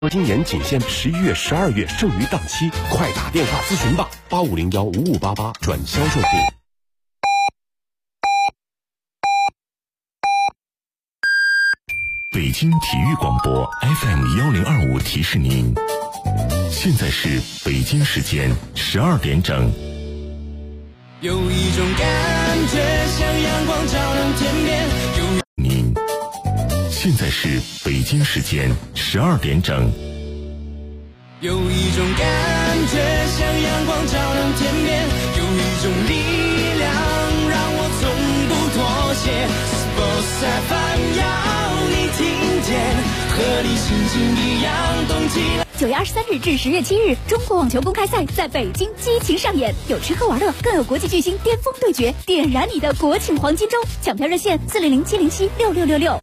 今年仅限11月、12月剩余档期，快打电话咨询吧，85015588转销售部。 北京体育广播 FM1025提示您，现在是北京时间12点整。 有一种感觉像阳光照亮天边。 您现在是北京时间12点整。 有一种感觉像阳光照亮天边，有一种力量让我从不妥协。Sports FM 要你听见，和你心情一样动起来。 9月23日至10月7日，中国网球公开赛在北京激情上演，有吃喝玩乐，更有国际巨星巅峰对决，点燃你的国庆黄金周。抢票热线400-707-6666。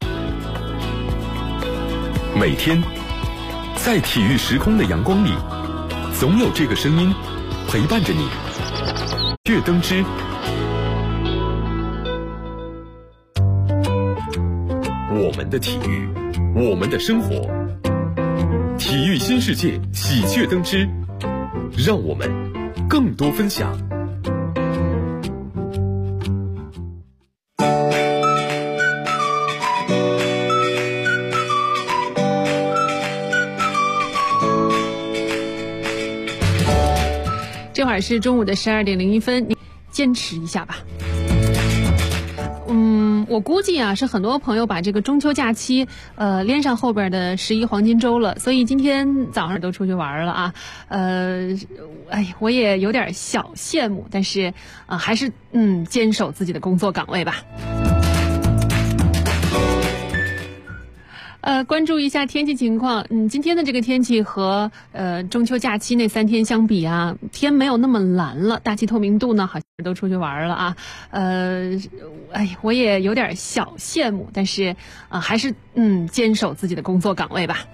每天在体育时空的阳光里，总有这个声音陪伴着你。月灯之我们的体育，我们的生活，体育新世界喜鹊灯之，让我们更多分享。 这会儿是中午的12点01分，你坚持一下吧。我估计啊，是很多朋友把这个中秋假期连上后边的11黄金周了，所以今天早上都出去玩了啊。我也有点小羡慕，但是还是坚守自己的工作岗位吧。关注一下天气情况。今天的这个天气和中秋假期那3天相比啊，天没有那么蓝了，大气透明度呢好像都出去玩了啊。我也有点小羡慕，但是还是坚守自己的工作岗位吧。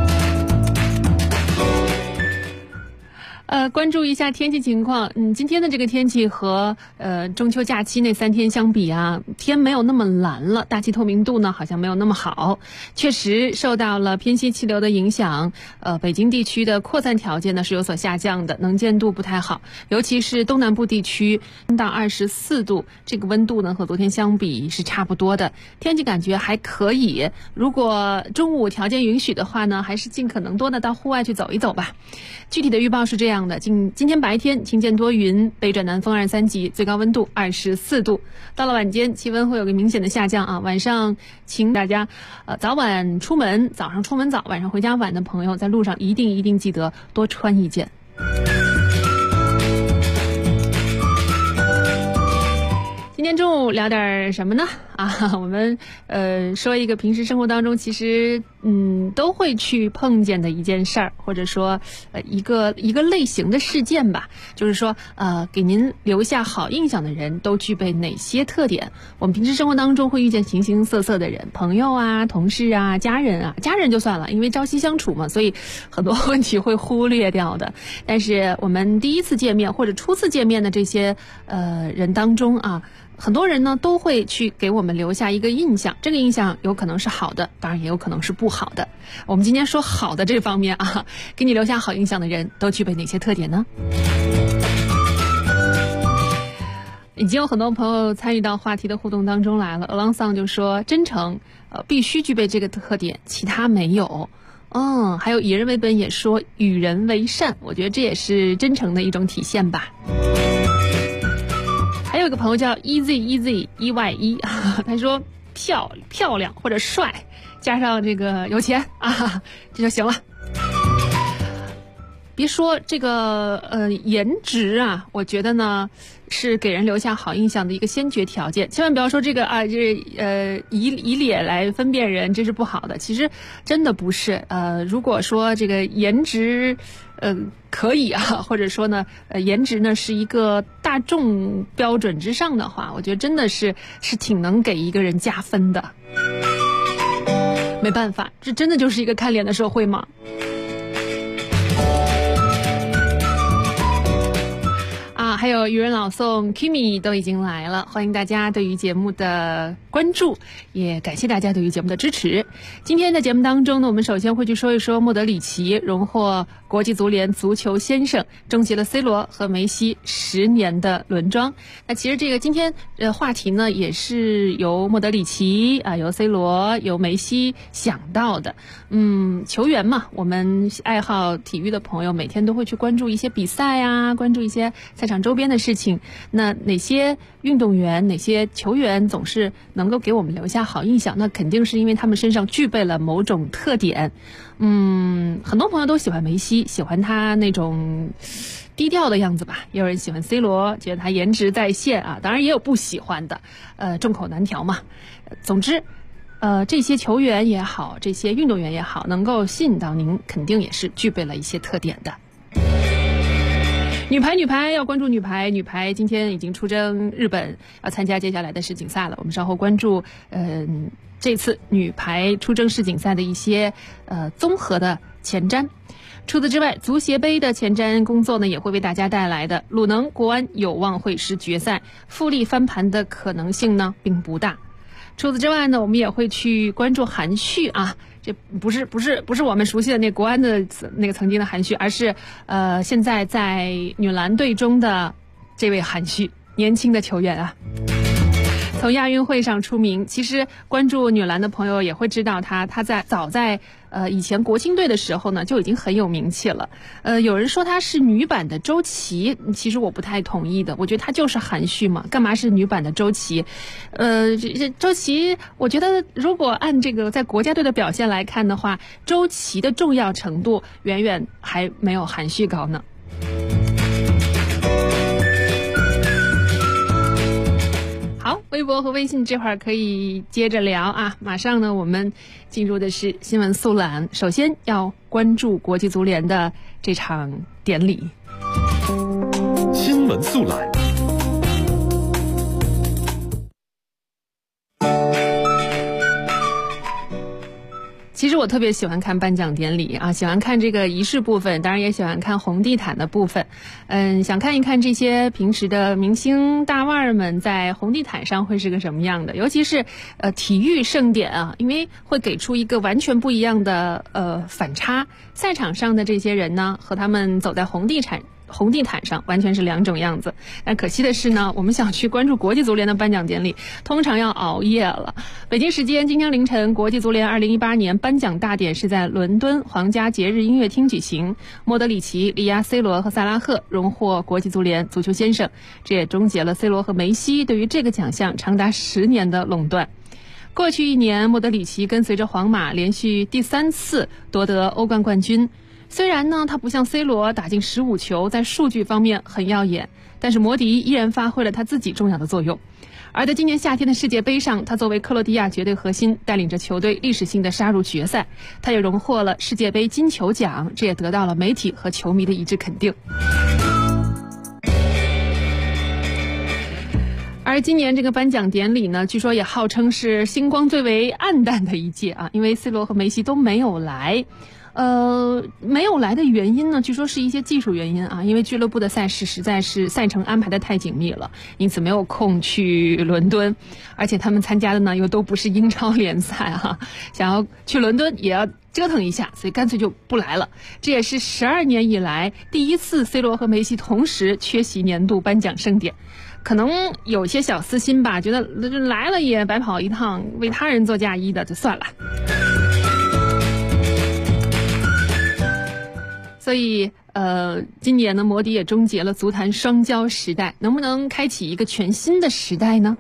关注一下天气情况。今天的这个天气和中秋假期那3天相比啊，天没有那么蓝了，大气透明度呢好像没有那么好。确实受到了偏西气流的影响，北京地区的扩散条件呢是有所下降的，能见度不太好，尤其是东南部地区到24度，这个温度呢和昨天相比是差不多的，天气感觉还可以。如果中午条件允许的话呢，还是尽可能多的到户外去走一走吧。具体的预报是这样的，今天白天晴间多云，北转南风2、3级，最高温度24度。到了晚间，气温会有个明显的下降啊。晚上请大家早晚出门，早上出门早，晚上回家晚的朋友，在路上一定记得多穿一件。今天中午聊点什么呢？我们说一个平时生活当中其实都会去碰见的一件事儿，或者说一个类型的事件吧。就是说给您留下好印象的人都具备哪些特点？我们平时生活当中会遇见形形色色的人，朋友啊、同事啊、家人啊，家人就算了，因为朝夕相处嘛，所以很多问题会忽略掉的。但是我们第一次见面或者初次见面的这些人当中啊，很多人呢都会去给我们留下一个印象，这个印象有可能是好的，当然也有可能是不好的。我们今天说好的这方面啊，给你留下好印象的人都具备哪些特点呢？已经有很多朋友参与到话题的互动当中来了。Alonsong 就说真诚必须具备这个特点，其他没有。还有以人为本也说与人为善，我觉得这也是真诚的一种体现吧。还有一个朋友叫 EZEY，他说漂亮或者帅，加上这个有钱啊，这就行了。别说这个颜值啊，我觉得呢是给人留下好印象的一个先决条件。千万不要说这个以脸来分辨人，这是不好的。其实真的不是。如果说这个颜值可以啊，或者说呢颜值呢是一个大众标准之上的话，我觉得真的是挺能给一个人加分的。没办法，这真的就是一个看脸的社会嘛。 还有渔人老宋 Kimi 都已经来了，欢迎大家对于节目的关注，也感谢大家对于节目的支持。今天在节目当中呢，我们首先会去说一说莫德里奇荣获国际足联足球先生，终结了 C 罗和梅西10年的轮庄。那其实这个今天话题呢，也是由莫德里奇由 C 罗由梅西想到的。球员嘛，我们爱好体育的朋友每天都会去关注一些比赛啊，关注一些赛场周边的事情。那哪些运动员哪些球员总是能够给我们留下好印象，那肯定是因为他们身上具备了某种特点。很多朋友都喜欢梅西，喜欢他那种低调的样子吧，也有人喜欢 C 罗，觉得他颜值在线啊，当然也有不喜欢的，众口难调嘛。总之这些球员也好，这些运动员也好，能够吸引到您，肯定也是具备了一些特点的。女排要关注女排今天已经出征日本，要参加接下来的世锦赛了。我们稍后关注这次女排出征世锦赛的一些综合的前瞻。除此之外，足协杯的前瞻工作呢，也会为大家带来的鲁能国安有望会师决赛，富力翻盘的可能性呢并不大。除此之外呢，我们也会去关注韩旭啊，这不是我们熟悉的那国安的那个曾经的韩旭，而是现在在女篮队中的这位韩旭，年轻的球员啊。从亚运会上出名，其实关注女篮的朋友也会知道他早在以前国青队的时候呢就已经很有名气了。有人说他是女版的周琦，其实我不太同意的，我觉得他就是韩旭嘛，干嘛是女版的周琦？周琦，我觉得如果按这个在国家队的表现来看的话，周琦的重要程度远远还没有韩旭高呢。好，微博和微信这会儿可以接着聊啊。马上呢，我们进入的是新闻速览，首先要关注国际足联的这场典礼。 新闻速览。 其实我特别喜欢看颁奖典礼啊，喜欢看这个仪式部分，当然也喜欢看红地毯的部分。想看一看这些平时的明星大腕儿们在红地毯上会是个什么样的，尤其是体育盛典啊，因为会给出一个完全不一样的反差。赛场上的这些人呢，和他们走在红地毯上完全是两种样子。但可惜的是呢，我们想去关注国际足联的颁奖典礼，通常要熬夜了。北京时间今天凌晨，国际足联2018年颁奖大典是在伦敦皇家节日音乐厅举行。莫德里奇力压 C 罗和萨拉赫荣获国际足联足球先生，这也终结了 C 罗和梅西对于这个奖项长达10年的垄断。过去1年，莫德里奇跟随着皇马连续第3次夺得欧冠冠军。虽然呢，他不像 C 罗打进15球，在数据方面很耀眼，但是摩迪依然发挥了他自己重要的作用。而在今年夏天的世界杯上，他作为克罗地亚绝对核心，带领着球队历史性的杀入决赛，他也荣获了世界杯金球奖，这也得到了媒体和球迷的一致肯定。而今年这个颁奖典礼呢，据说也号称是星光最为暗淡的一届啊，因为 C 罗和梅西都没有来。没有来的原因呢，据说是一些技术原因啊，因为俱乐部的赛事实在是赛程安排的太紧密了，因此没有空去伦敦，而且他们参加的呢又都不是英超联赛啊，想要去伦敦也要折腾一下，所以干脆就不来了。这也是12年以来第一次 C 罗和梅西同时缺席年度颁奖盛典。可能有些小私心吧，觉得来了也白跑一趟，为他人做嫁衣的就算了。所以今年呢，摩迪也终结了足坛双骄时代，能不能开启一个全新的时代呢？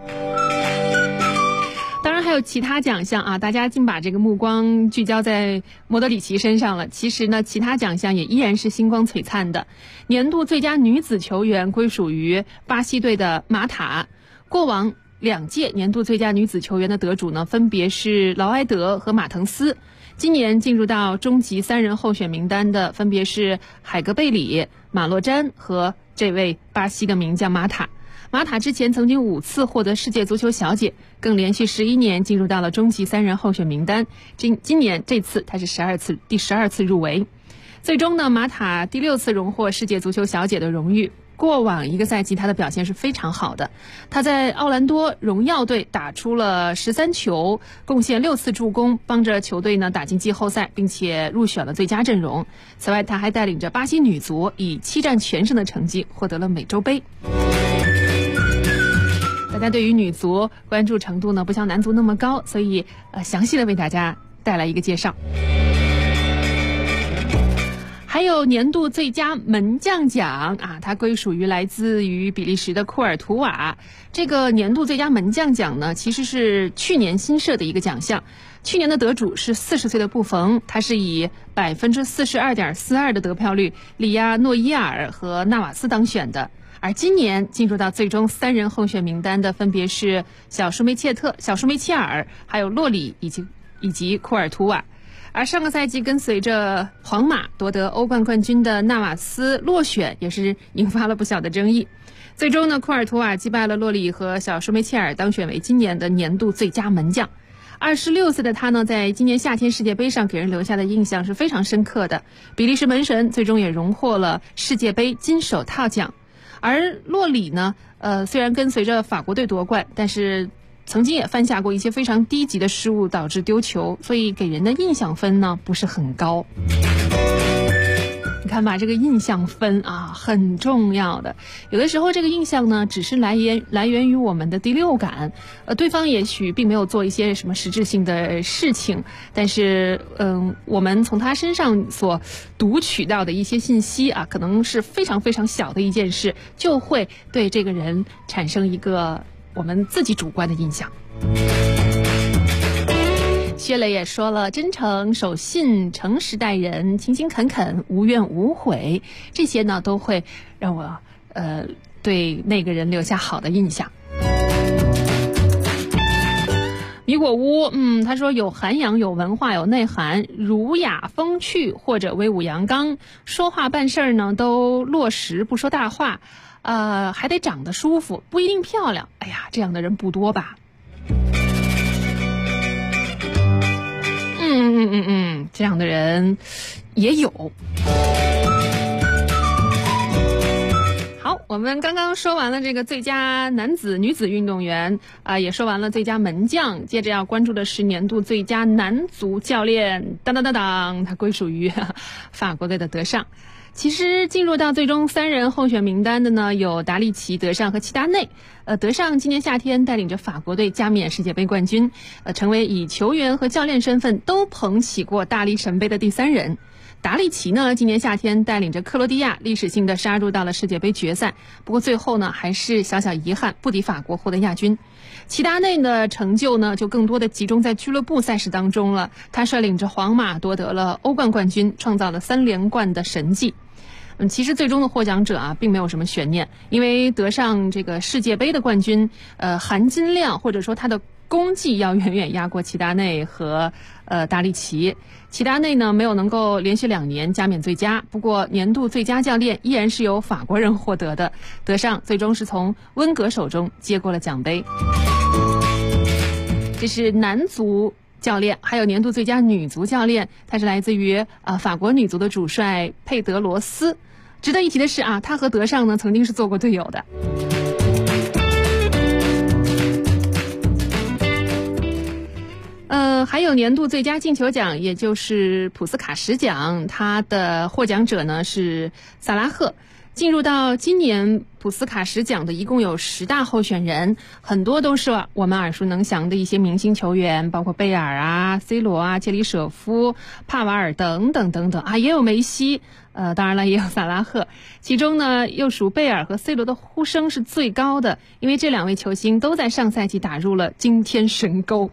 当然还有其他奖项啊，大家尽把这个目光聚焦在莫德里奇身上了。其实呢，其他奖项也依然是星光璀璨的。年度最佳女子球员归属于巴西队的马塔。过往2届年度最佳女子球员的得主呢，分别是劳埃德和马滕斯。今年进入到终极3人候选名单的分别是海格贝里、马洛詹和这位巴西的名将马塔。马塔之前曾经5次获得世界足球小姐，更连续11年进入到了终极3人候选名单。今年这次他是第12次入围。最终呢，马塔第6次荣获世界足球小姐的荣誉。 过往一个赛季他的表现是非常好的。他在奥兰多荣耀队打出了13球，贡献6次助攻，帮着球队呢打进季后赛，并且入选了最佳阵容。此外，他还带领着巴西女足以7战全胜的成绩获得了美洲杯。大家对于女足关注程度呢不像男足那么高，所以详细的为大家带来一个介绍。还有年度最佳门将奖啊，它归属于来自于比利时的库尔图瓦。这个年度最佳门将奖呢，其实是去年新设的一个奖项。去年的得主是40岁的布冯，他是以 42.42% 的得票率力压诺伊尔和纳瓦斯当选的。而今年进入到最终3人候选名单的分别是小舒梅切尔，还有洛里以及库尔图瓦。而上个赛季跟随着皇马夺得欧冠冠军的纳瓦斯落选，也是引发了不小的争议。最终呢，库尔图瓦击败了洛里和小舒梅切尔，当选为今年的年度最佳门将。26岁的他呢，在今年夏天世界杯上给人留下的印象是非常深刻的。比利时门神最终也荣获了世界杯金手套奖。而洛里呢，虽然跟随着法国队夺冠，但是曾经也犯下过一些非常低级的失误，导致丢球，所以给人的印象分呢不是很高。你看吧，这个印象分啊很重要的。有的时候这个印象呢只是来源于我们的第六感，对方也许并没有做一些什么实质性的事情，但是我们从他身上所读取到的一些信息啊，可能是非常非常小的一件事，就会对这个人产生一个我们自己主观的印象。薛磊也说了，真诚、守信、诚实待人、勤勤恳恳、无怨无悔，这些呢都会让我对那个人留下好的印象。米果屋，他说有涵养、有文化、有内涵，儒雅风趣或者威武阳刚，说话办事呢都落实，不说大话，还得长得舒服，不一定漂亮。哎呀，这样的人不多吧？这样的人也有。好，我们刚刚说完了这个最佳男子、女子运动员也说完了最佳门将，接着要关注的是年度最佳男足教练，他归属于法国队的德尚。其实进入到最终3人候选名单的呢，有达利奇、德尚和齐达内。德尚今年夏天带领着法国队加冕世界杯冠军，成为以球员和教练身份都捧起过大力神杯的第3人。达利奇呢，今年夏天带领着克罗地亚历史性的杀入到了世界杯决赛，不过最后呢还是小小遗憾，不敌法国获得亚军。齐达内的成就呢就更多的集中在俱乐部赛事当中了，他率领着皇马夺得了欧冠冠军，创造了3连冠的神迹。其实最终的获奖者并没有什么悬念，因为得上这个世界杯的冠军，含金量或者说他的功绩要远远压过齐达内和达利奇。齐达内呢没有能够连续2年加冕最佳，不过年度最佳教练依然是由法国人获得的，德尚最终是从温格手中接过了奖杯。这是男足教练。还有年度最佳女足教练，她是来自于法国女足的主帅佩德罗斯。值得一提的是他和德尚呢曾经是做过队友的。还有年度最佳进球奖，也就是普斯卡什奖，它的获奖者呢是萨拉赫。进入到今年普斯卡什奖的一共有10大候选人，很多都是我们耳熟能详的一些明星球员，包括贝尔C 罗切里舍夫、帕瓦尔等等等等也有梅西，当然了也有萨拉赫。其中呢又属贝尔和C 罗的呼声是最高的，因为这2位球星都在上赛季打入了惊天神钩。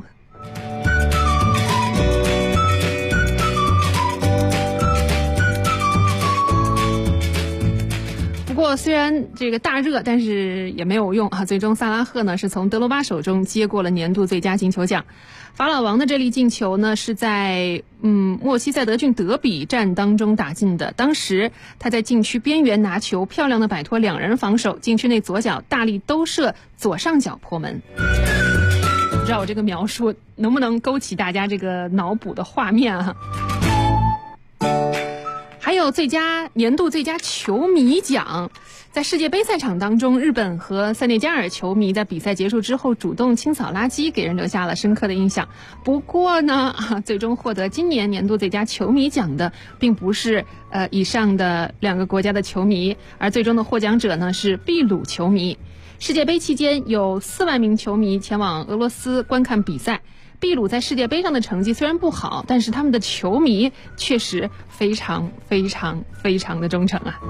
不过虽然这个大热，但是也没有用最终萨拉赫呢是从德罗巴手中接过了年度最佳进球奖。法老王的这粒进球呢是在莫西塞德郡德比战当中打进的，当时他在禁区边缘拿球，漂亮的摆脱2人防守，禁区内左脚大力兜射，左上角破门。不知道我这个描述能不能勾起大家这个脑补的画面还有有年度最佳球迷奖。在世界杯赛场当中，日本和塞内加尔球迷在比赛结束之后主动清扫垃圾，给人留下了深刻的印象。不过呢，最终获得今年年度最佳球迷奖的并不是以上的2个国家的球迷，而最终的获奖者呢是秘鲁球迷。世界杯期间有4万名球迷前往俄罗斯观看比赛。秘鲁在世界杯上的成绩虽然不好，但是他们的球迷确实非常非常非常的忠诚啊。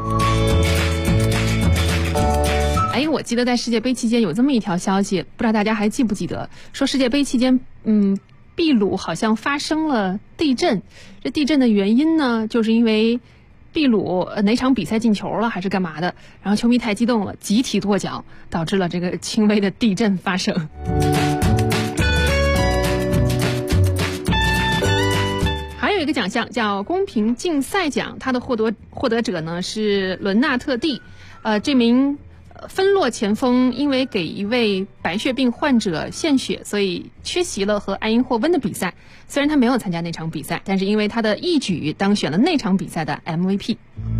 我记得在世界杯期间有这么一条消息，不知道大家还记不记得，说世界杯期间秘鲁好像发生了地震。这地震的原因呢，就是因为秘鲁哪场比赛进球了还是干嘛的，然后球迷太激动了，集体跺脚，导致了这个轻微的地震发生。还有一个奖项叫公平竞赛奖，它的获得者呢是伦纳特蒂。这名分落前锋因为给一位白血病患者献血，所以缺席了和埃因霍温的比赛。虽然他没有参加那场比赛，但是因为他的一举当选了那场比赛的 MVP。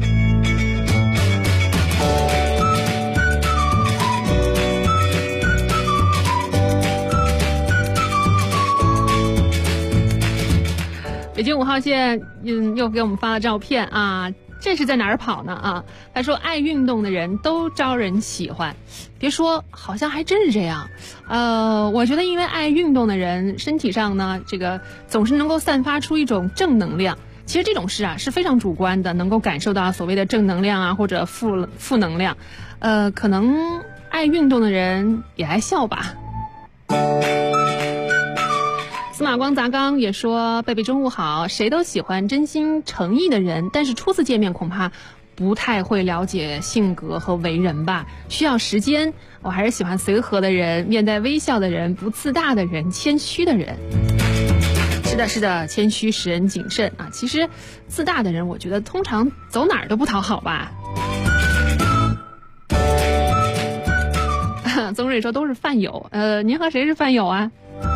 北京5号线又给我们发了照片啊，这是在哪儿跑呢啊？他说爱运动的人都招人喜欢，别说，好像还真是这样。我觉得因为爱运动的人身体上呢，这个总是能够散发出一种正能量。其实这种事啊是非常主观的，能够感受到所谓的正能量啊或者负能量。可能爱运动的人也爱笑吧。司马光砸缸也说，贝贝中午好，谁都喜欢真心诚意的人，但是初次见面恐怕不太会了解性格和为人吧，需要时间。我还是喜欢随和的人，面带微笑的人，不自大的人，谦虚的人。是的，谦虚使人谨慎啊。其实自大的人，我觉得通常走哪儿都不讨好吧。宗瑞说都是饭友，您和谁是饭友啊？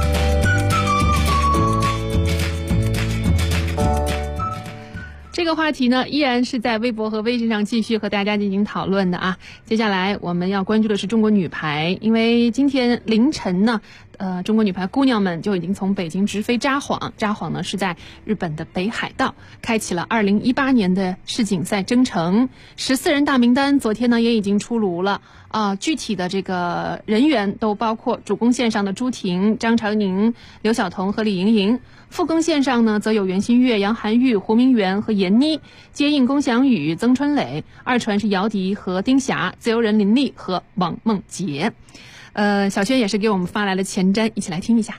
这个话题呢，依然是在微博和微信上继续和大家进行讨论的啊。接下来我们要关注的是中国女排，因为今天凌晨呢，中国女排姑娘们就已经从北京直飞札幌，札幌呢是在日本的北海道，开启了2018年的世锦赛征程。14人大名单昨天呢也已经出炉了啊，具体的这个人员都包括主攻线上的朱婷、张常宁、刘晓彤和李盈莹。副攻线上呢，则有袁心玥、杨涵玉、胡明媛和闫妮；接应龚翔宇、曾春蕾；二传是姚迪和丁霞；自由人林丽和王梦洁。小轩也是给我们发来了前瞻，一起来听一下。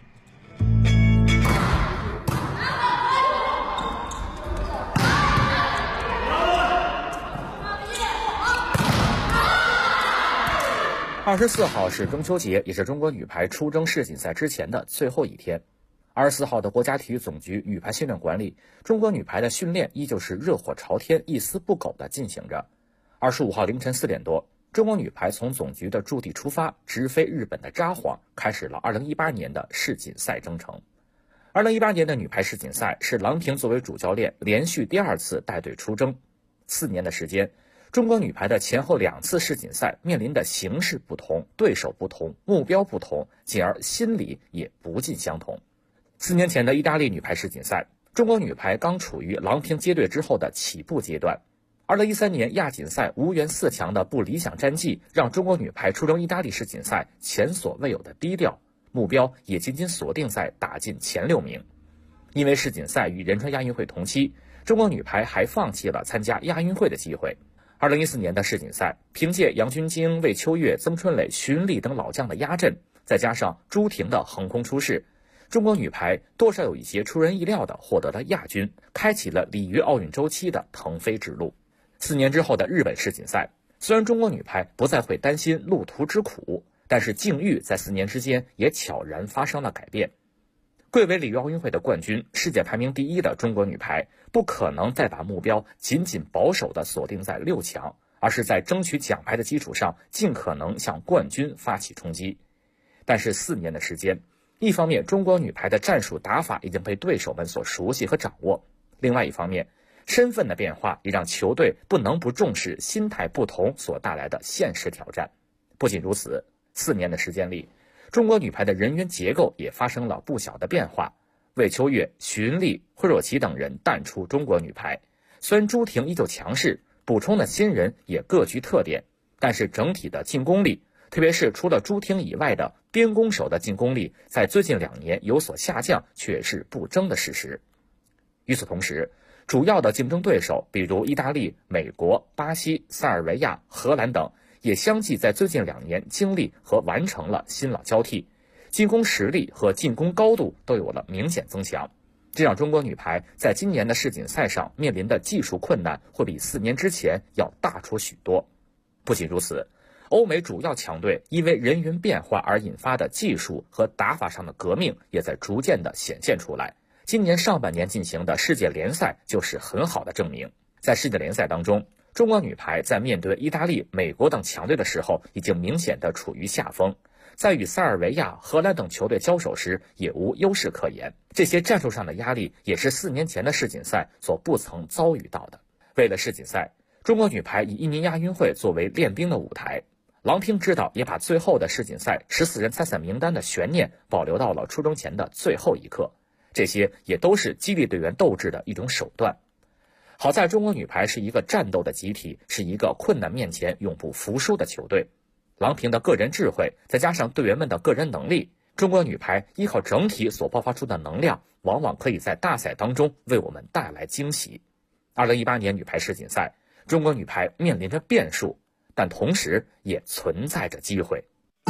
24号是中秋节，也是中国女排出征世锦赛之前的最后一天。24号的国家体育总局女排训练馆里，中国女排的训练依旧是热火朝天、一丝不苟地进行着。25号凌晨4点多，中国女排从总局的驻地出发，直飞日本的札幌，开始了2018年的世锦赛征程。2018年的女排世锦赛是郎平作为主教练连续第2次带队出征。4年的时间，中国女排的前后2次世锦赛面临的形势不同、对手不同、目标不同，进而心理也不尽相同。4年前的意大利女排世锦赛，中国女排刚处于郎平接队之后的起步阶段。2013年亚锦赛无缘4强的不理想战绩，让中国女排出征意大利世锦赛前所未有的低调，目标也仅仅锁定在打进前6名。因为世锦赛与仁川亚运会同期，中国女排还放弃了参加亚运会的机会。2014年的世锦赛，凭借杨君晶、魏秋月、曾春蕾、徐云丽等老将的压阵，再加上朱婷的横空出世，中国女排多少有一些出人意料的获得了亚军，开启了里约奥运周期的腾飞之路。4年之后的日本世锦赛，虽然中国女排不再会担心路途之苦，但是境遇在4年之间也悄然发生了改变。贵为里约奥运会的冠军、世界排名第1的中国女排，不可能再把目标紧紧保守地锁定在6强，而是在争取奖牌的基础上，尽可能向冠军发起冲击。但是4年的时间，一方面中国女排的战术打法已经被对手们所熟悉和掌握，另外一方面身份的变化也让球队不能不重视心态不同所带来的现实挑战。不仅如此，4年的时间里，中国女排的人员结构也发生了不小的变化。魏秋月、许云丽、惠若琪等人淡出中国女排，虽然朱婷依旧强势，补充的新人也各具特点，但是整体的进攻力，特别是除了朱婷以外的边攻手的进攻力，在最近2年有所下降，却是不争的事实。与此同时，主要的竞争对手，比如意大利、美国、巴西、塞尔维亚、荷兰等，也相继在最近2年经历和完成了新老交替，进攻实力和进攻高度都有了明显增强。这让中国女排在今年的世锦赛上面临的技术困难会比4年之前要大出许多。不仅如此，欧美主要强队因为人员变化而引发的技术和打法上的革命也在逐渐的显现出来。今年上半年进行的世界联赛就是很好的证明。在世界联赛当中，中国女排在面对意大利、美国等强队的时候，已经明显的处于下风。在与塞尔维亚、荷兰等球队交手时，也无优势可言。这些战术上的压力也是4年前的世锦赛所不曾遭遇到的。为了世锦赛，中国女排以印尼亚运会作为练兵的舞台。郎平知道也把最后的世锦赛14人参赛名单的悬念保留到了出征前的最后一刻，这些也都是激励队员斗志的一种手段。好在中国女排是一个战斗的集体，是一个困难面前永不服输的球队。郎平的个人智慧，再加上队员们的个人能力，中国女排依靠整体所爆发出的能量，往往可以在大赛当中为我们带来惊喜。2018年女排世锦赛，中国女排面临着变数，但同时也存在着机会。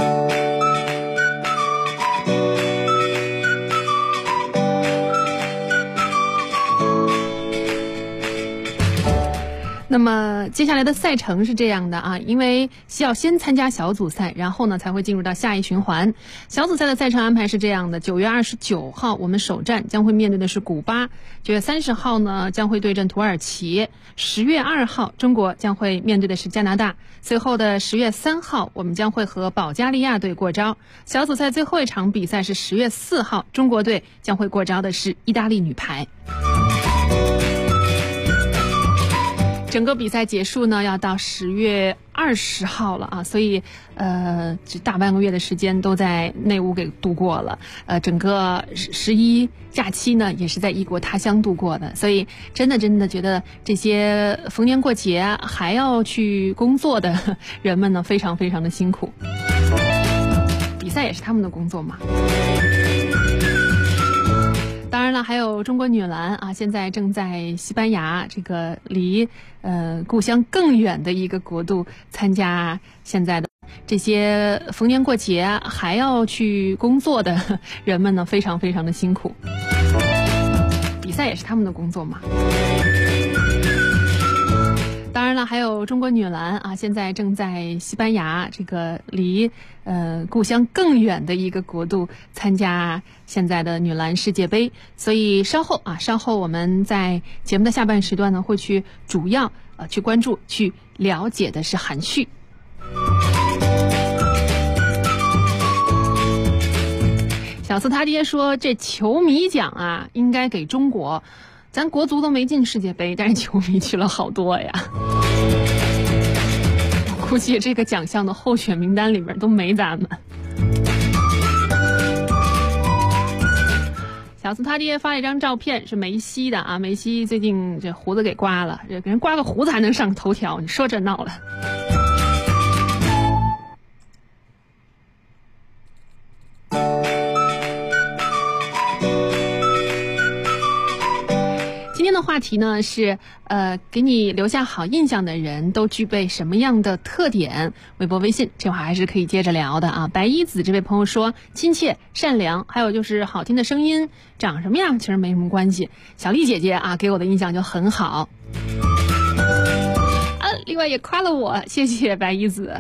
那么接下来的赛程是这样的啊，因为需要先参加小组赛，然后呢才会进入到下一循环。小组赛的赛程安排是这样的：9月29号我们首战将会面对的是古巴，9月30号呢将会对阵土耳其，10月2号中国将会面对的是加拿大，随后的10月3号我们将会和保加利亚队过招。小组赛最后一场比赛是10月4号，中国队将会过招的是意大利女排。整个比赛结束呢，要到10月20号了啊，所以这大半个月的时间都在内乌给度过了。整个11假期呢，也是在异国他乡度过的，所以真的觉得这些逢年过节还要去工作的人们呢，非常的辛苦。比赛也是他们的工作嘛。当然了，还有中国女篮啊，现在正在西班牙这个离故乡更远的一个国度参加现在的这些逢年过节还要去工作的人们呢，非常的辛苦。比赛也是他们的工作嘛。当然了，还有中国女篮啊，现在正在西班牙这个离故乡更远的一个国度参加现在的女篮世界杯，所以稍后我们在节目的下半时段呢，会去主要去关注、去了解的是韩旭。小四他爹说，这球迷奖啊，应该给中国。咱国足都没进世界杯，但是球迷去了好多呀。我估计这个奖项的候选名单里面都没咱们。小四他爹发了一张照片，是梅西的啊。梅西最近这胡子给刮了，给人刮个胡子还能上头条，你说这闹了。今天的话题呢是给你留下好印象的人都具备什么样的特点？微博微信这会儿还是可以接着聊的啊。白衣子这位朋友说，亲切善良，还有就是好听的声音，长什么样其实没什么关系。小丽姐姐啊给我的印象就很好啊，另外也夸了我，谢谢白衣子。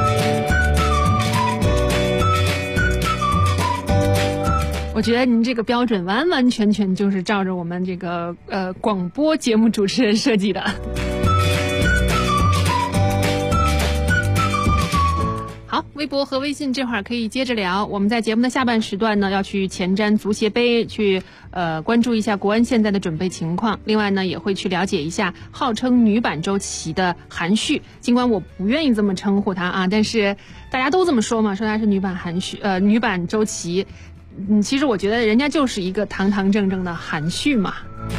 我觉得您这个标准完完全全就是照着我们这个广播节目主持人设计的。好。 好，微博和微信这会儿可以接着聊。我们在节目的下半时段呢，要去前瞻足协杯，去关注一下国安现在的准备情况。另外呢，也会去了解一下号称女版周琦的韩旭。尽管我不愿意这么称呼她啊，但是大家都这么说嘛，说她是女版周琦。其实我觉得人家就是一个堂堂正正的韩旭嘛。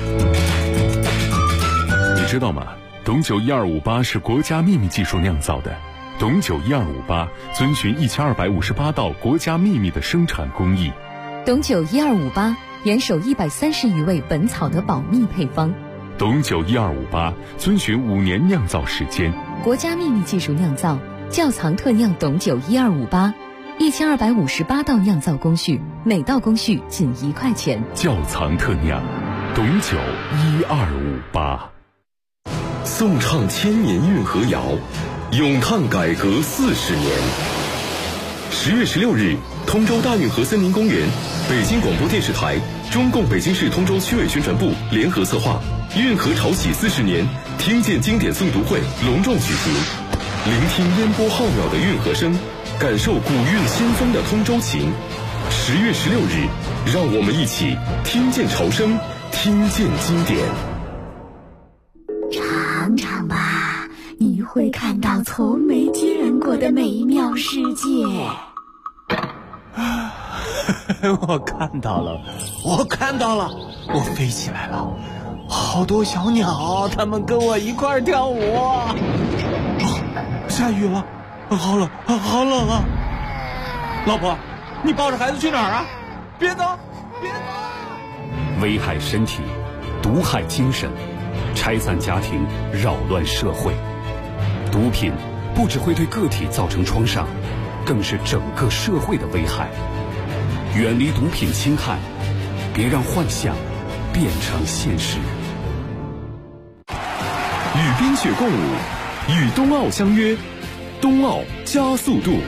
你知道吗？董酒1258是国家秘密技术酿造的。董酒1258遵循1258道国家秘密的生产工艺。 董酒1258严守130余味本草的保密配方。 董酒1258遵循5年酿造时间， 国家秘密技术酿造，窖藏特酿董酒1258，1258道酿造工序，每道工序仅1块钱。 窖藏特酿，董酒1258。 颂唱千年运河谣，咏叹改革40年。10月16日，通州大运河森林公园，北京广播电视台、中共北京市通州区委宣传部联合策划运河潮起40年听见经典诵读会隆重举行，聆听烟波浩渺的运河声，感受古韵先锋的通州情。10月16日，让我们一起听见潮声，听见经典。 尝尝吧，你会看到从没见过的美妙世界。 我看到了，我飞起来了，好多小鸟，它们跟我一块儿跳舞。下雨了，好冷啊！老婆，你抱着孩子去哪儿啊？别走！ 危害身体，毒害精神，拆散家庭，扰乱社会。毒品不只会对个体造成创伤，更是整个社会的危害。远离毒品侵害，别让幻想变成现实。 与冰雪共舞，与冬奥相约，冬奥加速度。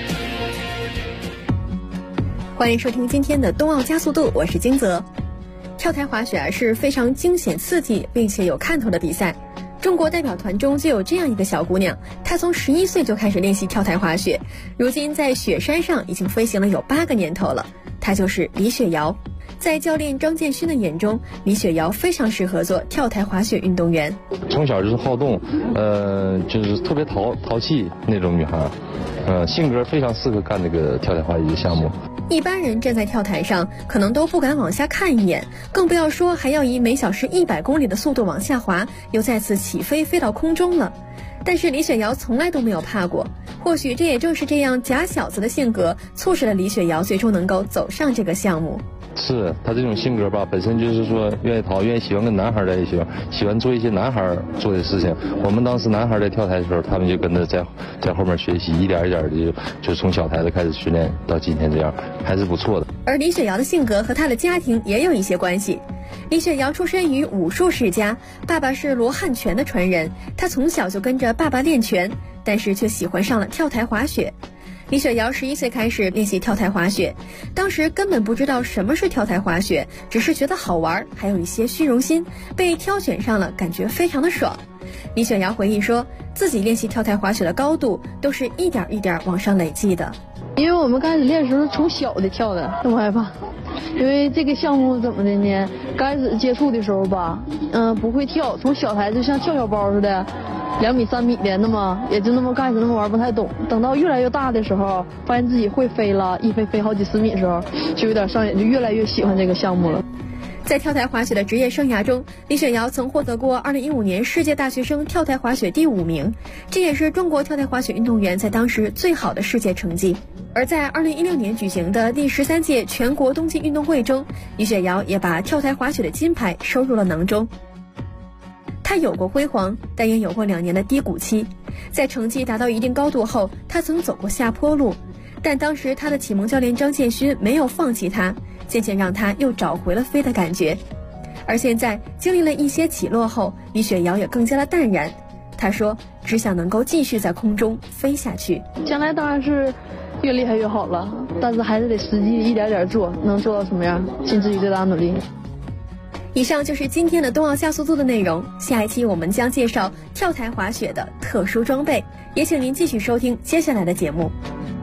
欢迎收听今天的冬奥加速度，我是金泽。跳台滑雪是非常惊险刺激并且有看头的比赛。中国代表团中就有这样一个小姑娘，她从11岁就开始练习跳台滑雪，如今在雪山上已经飞行了有8个年头了。她就是李雪瑶。在教练张建勋的眼中，李雪瑶非常适合做跳台滑雪运动员。 从小就是好动，就是特别淘气那种女孩，性格非常适合干这个跳台滑雪项目。 一般人站在跳台上可能都不敢往下看一眼，更不要说还要以每小时100公里的速度往下滑，又再次起飞飞到空中了。但是李雪瑶从来都没有怕过，或许这也正是这样假小子的性格，促使了李雪瑶最终能够走上这个项目。 是他这种性格吧，本身就是说愿意喜欢跟男孩在一起，喜欢做一些男孩做的事情。我们当时男孩在跳台的时候，他们就跟着在后面学习，一点一点的就从小台子开始训练到今天这样，还是不错的。 而李雪瑶的性格和她的家庭也有一些关系。李雪瑶出身于武术世家，爸爸是罗汉拳的传人，她从小就跟着爸爸练拳，但是却喜欢上了跳台滑雪。李雪瑶11岁开始练习跳台滑雪，当时根本不知道什么是跳台滑雪，只是觉得好玩，还有一些虚荣心，被挑选上了，感觉非常的爽。李雪瑶回忆说，自己练习跳台滑雪的高度都是一点一点往上累积的。 因为我们刚开始练的时候从小的跳的，那么害怕。因为这个项目怎么的呢？刚开始接触的时候吧，不会跳，从小台就像跳小包似的，2米3米的，那么也就那么开始那么玩不太懂。等到越来越大的时候，发现自己会飞了，一飞好几10米的时候，就有点上瘾，就越来越喜欢这个项目了。 在跳台滑雪的职业生涯中，李雪瑶曾获得过2015年世界大学生跳台滑雪第5名，这也是中国跳台滑雪运动员在当时最好的世界成绩。而在2016年举行的第13届全国冬季运动会中，李雪瑶也把跳台滑雪的金牌收入了囊中。她有过辉煌，但也有过2年的低谷期。在成绩达到一定高度后，她曾走过下坡路，但当时她的启蒙教练张建勋没有放弃她，渐渐让她又找回了飞的感觉。而现在经历了一些起落后，李雪瑶也更加的淡然。她说，只想能够继续在空中飞下去。 将来当然是越厉害越好了，但是还是得实际一点点做，能做到什么样，尽自己最大努力。 以上就是今天的冬奥加速度的内容，下一期我们将介绍跳台滑雪的特殊装备，也请您继续收听接下来的节目。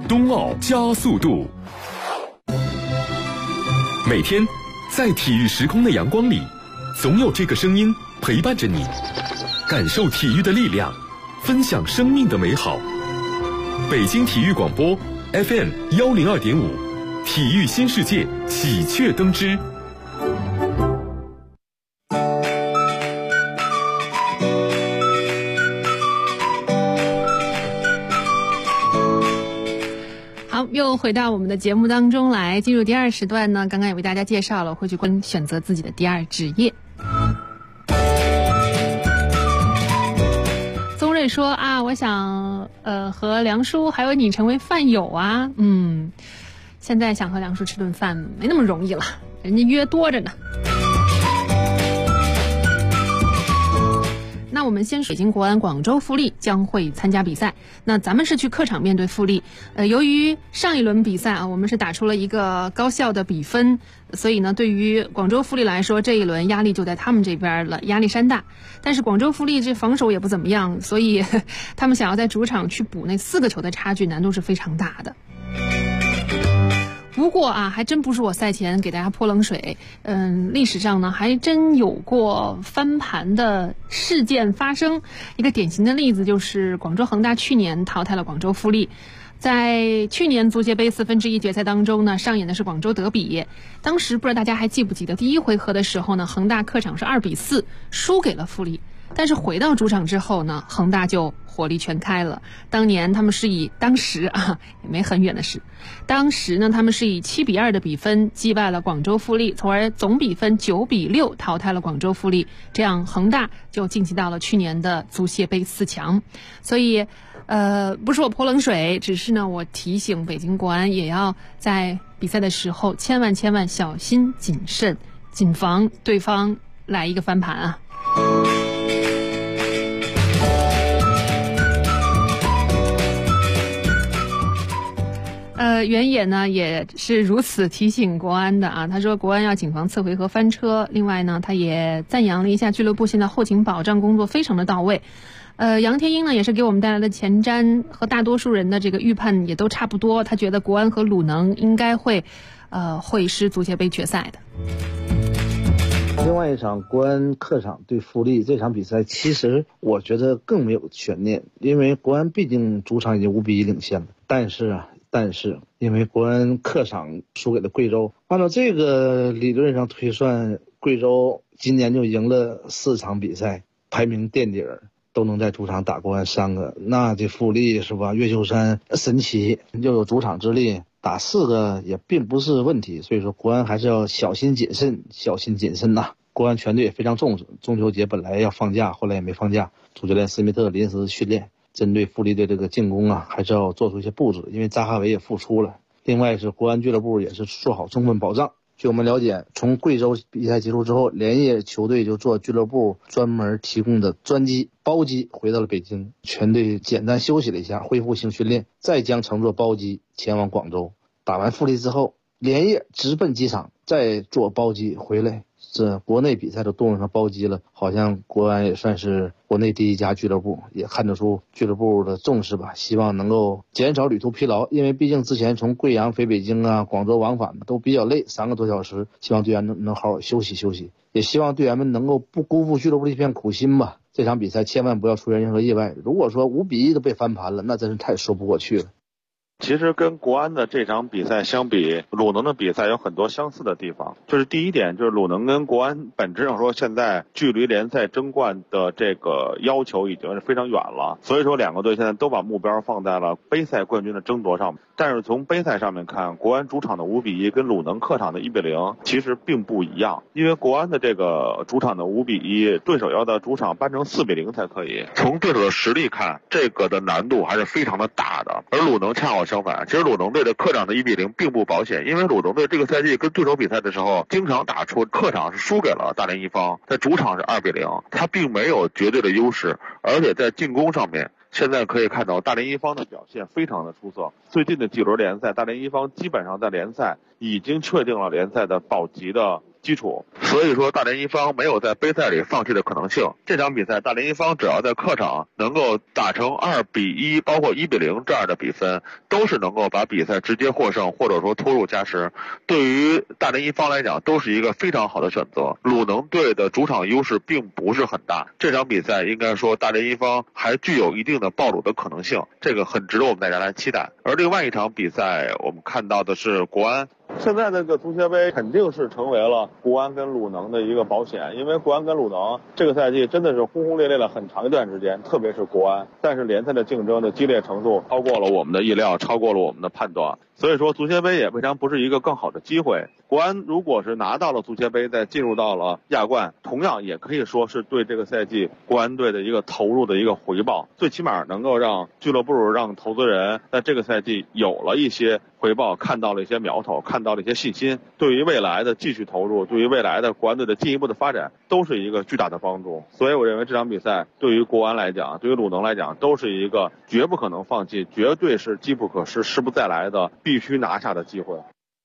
冬奥加速度。每天在体育时空的阳光里，总有这个声音陪伴着你，感受体育的力量，分享生命的美好。北京体育广播 FM 102.5，体育新世界喜鹊登枝。 又回到我们的节目当中来，进入第二时段呢，刚刚也为大家介绍了会去选择自己的第二职业。宗瑞说啊，我想和梁叔还有你成为饭友啊。现在想和梁叔吃顿饭没那么容易了，人家约多着呢。那我们先说北京国安广州富力将会参加比赛，那咱们是去客场面对富力。由于上一轮比赛啊，我们是打出了一个高效的比分，所以呢，对于广州富力来说，这一轮压力就在他们这边了，压力山大。但是广州富力这防守也不怎么样，所以他们想要在主场去补那4个球的差距，难度是非常大的。不过啊，还真不是我赛前给大家泼冷水。历史上呢，还真有过翻盘的事件发生。一个典型的例子就是广州恒大去年淘汰了广州富力。在去年足协杯1/4决赛当中呢，上演的是广州德比。当时不知道大家还记不记得，第一回合的时候呢，恒大客场是2-4输给了富力。但是回到主场之后呢，恒大就火力全开了。当年他们是当时也没很远的事，当时呢他们是以7-2的比分击败了广州富力，从而总比分9-6淘汰了广州富力，这样恒大就晋级到了去年的足协杯4强。所以不是我泼冷水，只是呢我提醒北京国安也要在比赛的时候千万小心谨慎，谨防对方来一个翻盘啊。原野呢也是如此提醒国安的啊，他说国安要谨防次回合翻车。另外呢，他也赞扬了一下俱乐部现在后勤保障工作非常的到位。杨天英呢也是给我们带来的前瞻和大多数人的这个预判也都差不多，他觉得国安和鲁能应该会会师足协杯决赛的。 另外一场国安客场对富力这场比赛，其实我觉得更没有悬念，因为国安毕竟主场已经5-1领先了。但是因为国安客场输给了贵州，按照这个理论上推算，贵州今年就赢了4场比赛，排名垫底儿，都能在主场打国安3个，那这富力是吧？岳秀山神奇，又有主场之力，打4个也并不是问题。所以说国安还是要小心谨慎呐。国安全队也非常重视，中秋节本来要放假，后来也没放假，主教练斯密特临时训练，针对富力队这个进攻啊，还是要做出一些布置，因为扎哈维也复出了。另外是国安俱乐部也是做好充分保障。据我们了解，从贵州比赛结束之后，连夜球队就坐俱乐部专门提供的专机包机回到了北京，全队简单休息了一下，恢复性训练，再将乘坐包机前往广州。打完富力之后，连夜直奔机场，再坐包机回来。这国内比赛都动上包机了，好像国安也算是国内第一家俱乐部，也看得出俱乐部的重视吧，希望能够减少旅途疲劳，因为毕竟之前从贵阳飞北京啊、广州往返都比较累，3个多小时，希望队员能好好休息休息，也希望队员们能够不辜负俱乐部的一片苦心吧。这场比赛千万不要出现任何意外，如果说5-1都被翻盘了，那真是太说不过去了。 其实跟国安的这场比赛相比，鲁能的比赛有很多相似的地方。就是第一点，就是鲁能跟国安本质上说，现在距离联赛争冠的这个要求已经是非常远了。所以说两个队现在都把目标放在了杯赛冠军的争夺上。但是从杯赛上面看，国安主场的5-1跟鲁能客场的1-0其实并不一样，因为国安的这个主场的5-1，对手要到主场扳成4-0才可以。从对手的实力看，这个的难度还是非常的大的。而鲁能恰好相反，其实鲁能队的客场的1-0并不保险，因为鲁能队这个赛季跟对手比赛的时候，经常打出客场是输给了大连一方，在主场是2-0，他并没有绝对的优势，而且在进攻上面。现在可以看到大连一方的表现非常的出色，最近的几轮联赛，大连一方基本上在联赛已经确定了联赛的保级的基础。所以说大连一方没有在杯赛里放弃的可能性。这场比赛大连一方只要在客场能够打成2-1，包括1-0这样的比分，都是能够把比赛直接获胜，或者说拖入加时。对于大连一方来讲，都是一个非常好的选择。鲁能队的主场优势并不是很大，这场比赛应该说大连一方还具有一定的爆冷的可能性，这个很值得我们大家来期待。而另外一场比赛，我们看到的是国安。现在这个足协杯肯定是成为了国安跟鲁能的一个保险，因为国安跟鲁能这个赛季真的是轰轰烈烈了很长一段时间，特别是国安，但是联赛的竞争的激烈程度超过了我们的意料，超过了我们的判断，所以说足协杯也未尝不是一个更好的机会。国安如果是拿到了足协杯，再进入到了亚冠，同样也可以说是对这个赛季国安队的一个投入的一个回报，最起码能够让俱乐部让投资人在这个赛季有了一些回报，看到了一些苗头，看到了一些信心，对于未来的继续投入，对于未来的国安队的进一步的发展都是一个巨大的帮助。所以我认为这场比赛对于国安来讲，对于鲁能来讲，都是一个绝不可能放弃，绝对是机不可失，失不再来的必须拿下的机会。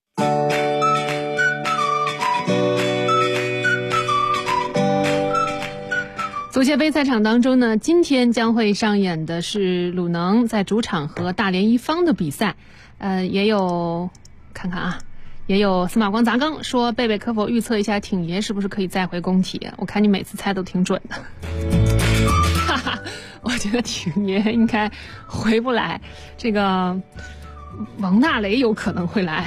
足协杯赛场当中呢，今天将会上演的是鲁能在主场和大连一方的比赛。也有看看啊，也有司马光砸缸说，贝贝可否预测一下挺爷是不是可以再回工体？我看你每次猜都挺准的。哈哈，我觉得挺爷应该回不来，这个王大雷有可能会来。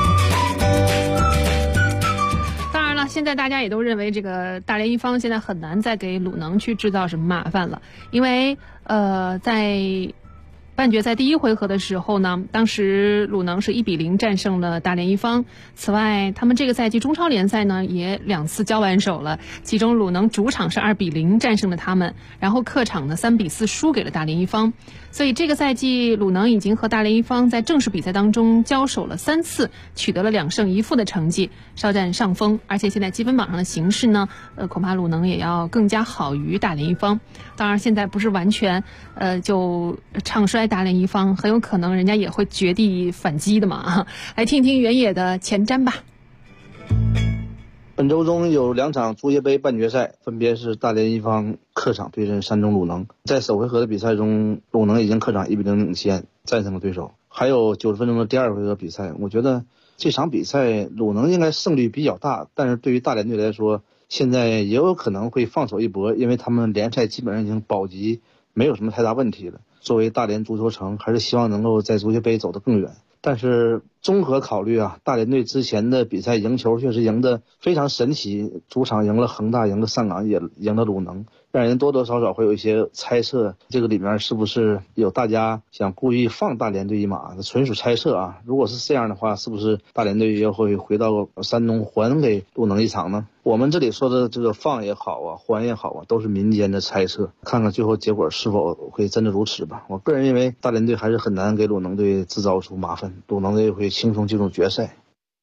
现在大家也都认为这个大连一方现在很难再给鲁能去制造什么麻烦了，因为在半决赛第一回合的时候呢，当时鲁能是1-0战胜了大连一方。此外，他们这个赛季中超联赛呢也2次交完手了，其中鲁能主场是2-0战胜了他们，然后客场呢3-4输给了大连一方。所以这个赛季鲁能已经和大连一方在正式比赛当中交手了3次，取得了2胜1负的成绩，稍占上风。而且现在积分榜上的形势呢，恐怕鲁能也要更加好于大连一方。当然现在不是完全就唱衰大连一方，很有可能人家也会绝地反击的嘛。来听听原野的前瞻吧。 本周中有2场足协杯半决赛，分别是大连一方客场对阵山东鲁能。在首回合的比赛中，鲁能已经客场1-0领先，战胜了对手。还有90分钟的第2回合比赛，我觉得这场比赛鲁能应该胜率比较大，但是对于大连队来说，现在也有可能会放手一搏，因为他们联赛基本上已经保级，没有什么太大问题了。作为大连足球城，还是希望能够在足协杯走得更远。但是综合考虑啊，大连队之前的比赛赢球确实赢得非常神奇，主场赢了恒大，赢了上港，也赢了鲁能，让人多多少少会有一些猜测，这个里面是不是有大家想故意放大连队一马，纯属猜测啊。如果是这样的话，是不是大连队又会回到山东还给鲁能一场呢？我们这里说的这个放也好啊，还也好啊，都是民间的猜测，看看最后结果是否会真的如此吧。我个人认为大连队还是很难给鲁能队制造出麻烦，鲁能队会轻松进入决赛。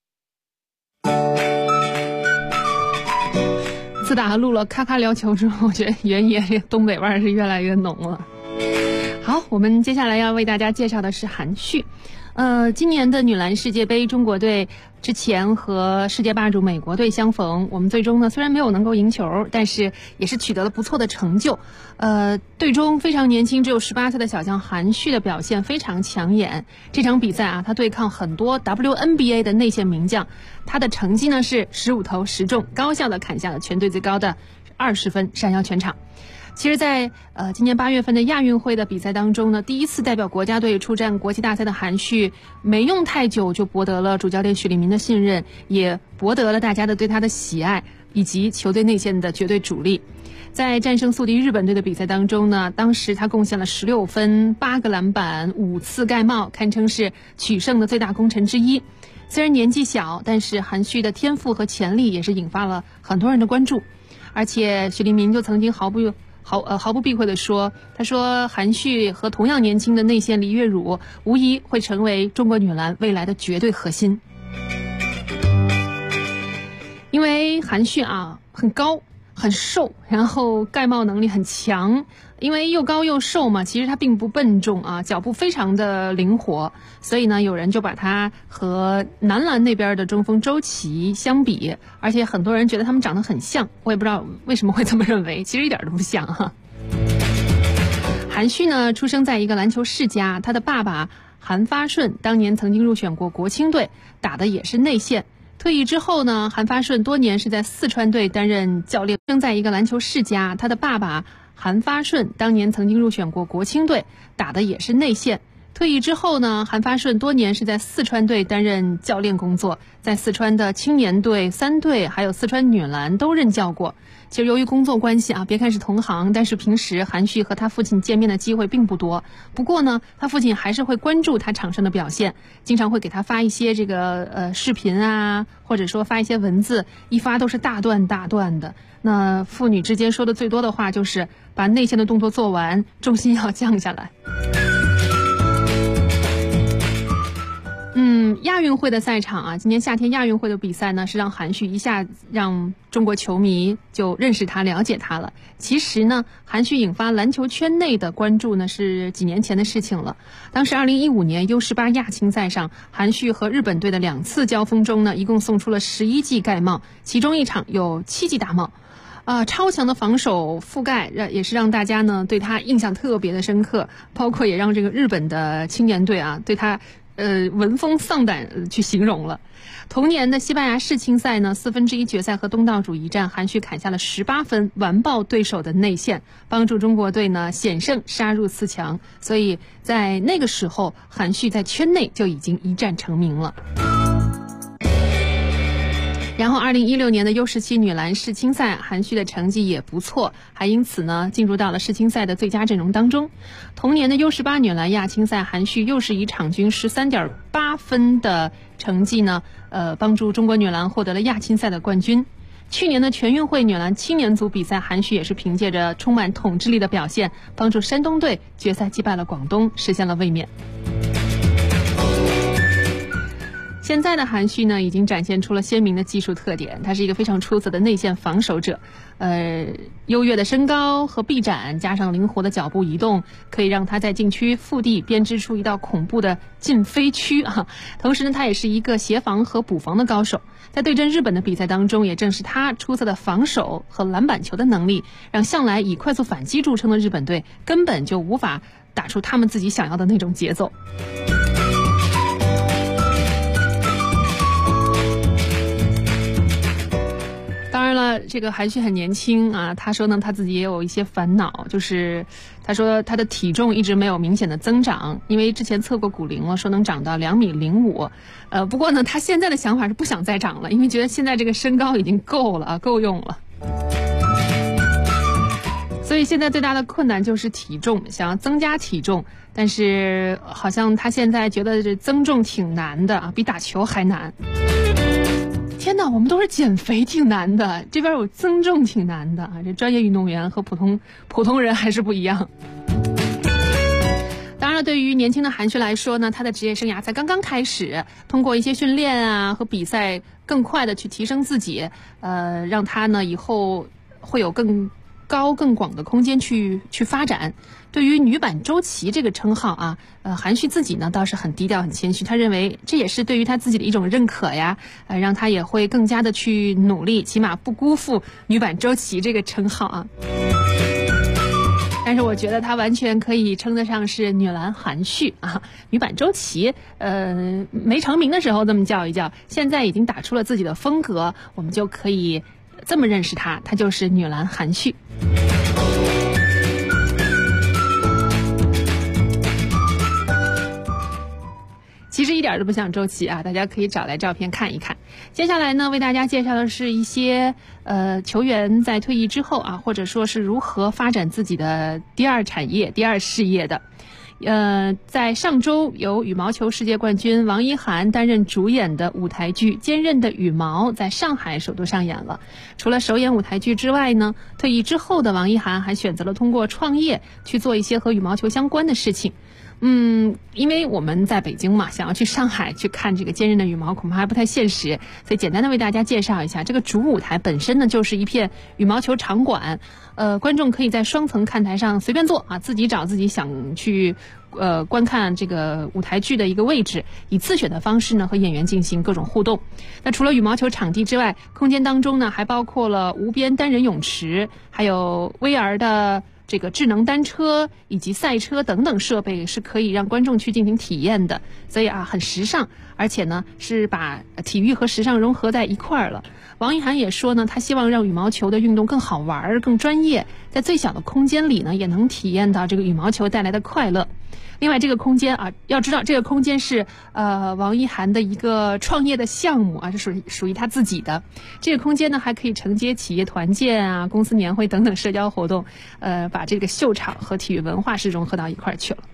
自打录了咔咔聊球之后，我觉得原野这东北味儿是越来越浓了。好，我们接下来要为大家介绍的是韩旭。今年的女篮世界杯，中国队之前和世界霸主美国队相逢，我们最终呢虽然没有能够赢球，但是也是取得了不错的成就。队中非常年轻，只有18岁的小将韩旭的表现非常抢眼。这场比赛啊，他对抗很多 WNBA 的内线名将，他的成绩呢是15投10中，高效的砍下了全队最高的20分，闪耀全场。其实在今年8月份的亚运会的比赛当中呢，第一次代表国家队出战国际大赛的韩旭，没用太久就博得了主教练许利民的信任，也博得了大家的对他的喜爱，以及球队内线的绝对主力。在战胜宿敌日本队的比赛当中呢，当时他贡献了16分、8个篮板、5次盖帽，堪称是取胜的最大功臣之一。虽然年纪小，但是韩旭的天赋和潜力也是引发了很多人的关注。而且许利民就曾经毫不避讳地说，他说韩旭和同样年轻的内线李月汝无疑会成为中国女篮未来的绝对核心。因为韩旭啊很高， 很瘦，然后盖帽能力很强，因为又高又瘦嘛，其实他并不笨重啊，脚步非常的灵活，所以呢，有人就把他和男篮那边的中锋周琦相比，而且很多人觉得他们长得很像，我也不知道为什么会这么认为，其实一点都不像哈。韩旭呢，出生在一个篮球世家，他的爸爸韩发顺当年曾经入选过国青队，打的也是内线。退役之后呢，韩发顺多年是在四川队担任教练。生在一个篮球世家，他的爸爸韩发顺当年曾经入选过国青队，打的也是内线。退役之后呢，韩发顺多年是在四川队担任教练工作，在四川的青年队、三队还有四川女篮都任教过。其实由于工作关系啊，别看是同行，但是平时韩旭和他父亲见面的机会并不多。不过呢，他父亲还是会关注他场上的表现，经常会给他发一些这个视频啊，或者说发一些文字，一发都是大段大段的。那父女之间说的最多的话就是把内线的动作做完，重心要降下来。亚运会的赛场啊，今年夏天亚运会的比赛呢，是让韩旭一下让中国球迷就认识他、了解他了。其实呢，韩旭引发篮球圈内的关注呢，是几年前的事情了。当时2015年 U18 亚青赛上，韩旭和日本队的2次交锋中呢，一共送出了11记盖帽，其中一场有7记大帽。超强的防守覆盖也是让大家呢对他印象特别的深刻，包括也让这个日本的青年队啊对他闻风丧胆去形容了。同年的西班牙世青赛呢，1/4决赛和东道主一战，韩旭砍下了18分，完爆对手的内线，帮助中国队呢险胜杀入4强。所以在那个时候，韩旭在圈内就已经一战成名了。然后2016年的 U17 女篮世青赛，韩旭的成绩也不错，还因此呢进入到了世青赛的最佳阵容当中。同年的 U18 女篮亚青赛，韩旭又是以场均13.8分的成绩呢，帮助中国女篮获得了亚青赛的冠军。去年的全运会女篮青年组比赛，韩旭也是凭借着充满统治力的表现，帮助山东队决赛击败了广东，实现了卫冕。现在的韩旭呢，已经展现出了鲜明的技术特点，他是一个非常出色的内线防守者。优越的身高和臂展，加上灵活的脚步移动，可以让他在禁区腹地编织出一道恐怖的禁飞区啊。同时呢，他也是一个协防和补防的高手。在对阵日本的比赛当中，也正是他出色的防守和篮板球的能力，让向来以快速反击著称的日本队根本就无法打出他们自己想要的那种节奏。当然了，这个韩旭很年轻啊，他说呢，他自己也有一些烦恼，就是他说他的体重一直没有明显的增长，因为之前测过骨龄了，说能长到2.05米。不过呢，他现在的想法是不想再长了，因为觉得现在这个身高已经够了，够用了。所以现在最大的困难就是体重，想要增加体重，但是好像他现在觉得这增重挺难的啊，比打球还难。天哪，我们都是减肥挺难的，这边有增重挺难的啊！这专业运动员和普通人还是不一样。当然了，对于年轻的韩旭来说呢，他的职业生涯才刚刚开始，通过一些训练啊和比赛，更快的去提升自己，让他呢以后会有更高更广的空间去发展。对于女版周琦这个称号啊，韩旭自己呢倒是很低调很谦虚，他认为这也是对于他自己的一种认可呀，让他也会更加的去努力，起码不辜负女版周琦这个称号啊。但是我觉得他完全可以称得上是女篮韩旭啊，女版周琦，没成名的时候这么叫一叫，现在已经打出了自己的风格，我们就可以这么认识他，他就是女篮韩旭。其实一点都不像周琦啊，大家可以找来照片看一看。接下来呢，为大家介绍的是一些球员在退役之后啊，或者说是如何发展自己的第二产业、第二事业的。在上周由羽毛球世界冠军王一涵担任主演的舞台剧《坚韧的羽毛》在上海首度上演了。除了首演舞台剧之外呢，退役之后的王一涵还选择了通过创业去做一些和羽毛球相关的事情。 因为我们在北京嘛，想要去上海去看这个坚韧的羽毛恐怕还不太现实，所以简单的为大家介绍一下，这个主舞台本身呢就是一片羽毛球场馆，观众可以在双层看台上随便坐啊，自己找自己想去观看这个舞台剧的一个位置，以自选的方式呢和演员进行各种互动。那除了羽毛球场地之外，空间当中呢还包括了无边单人泳池，还有 VR 的这个智能单车以及赛车等等设备，是可以让观众去进行体验的，所以啊很时尚，而且呢是把体育和时尚融合在一块儿了。王一涵也说呢，他希望让羽毛球的运动更好玩、更专业，在最小的空间里呢也能体验到这个羽毛球带来的快乐。另外这个空间啊，要知道这个空间是王一涵的一个创业的项目啊，是属于他自己的。这个空间呢还可以承接企业团建啊、公司年会等等社交活动，把这个秀场和体育文化是融合到一块儿去了。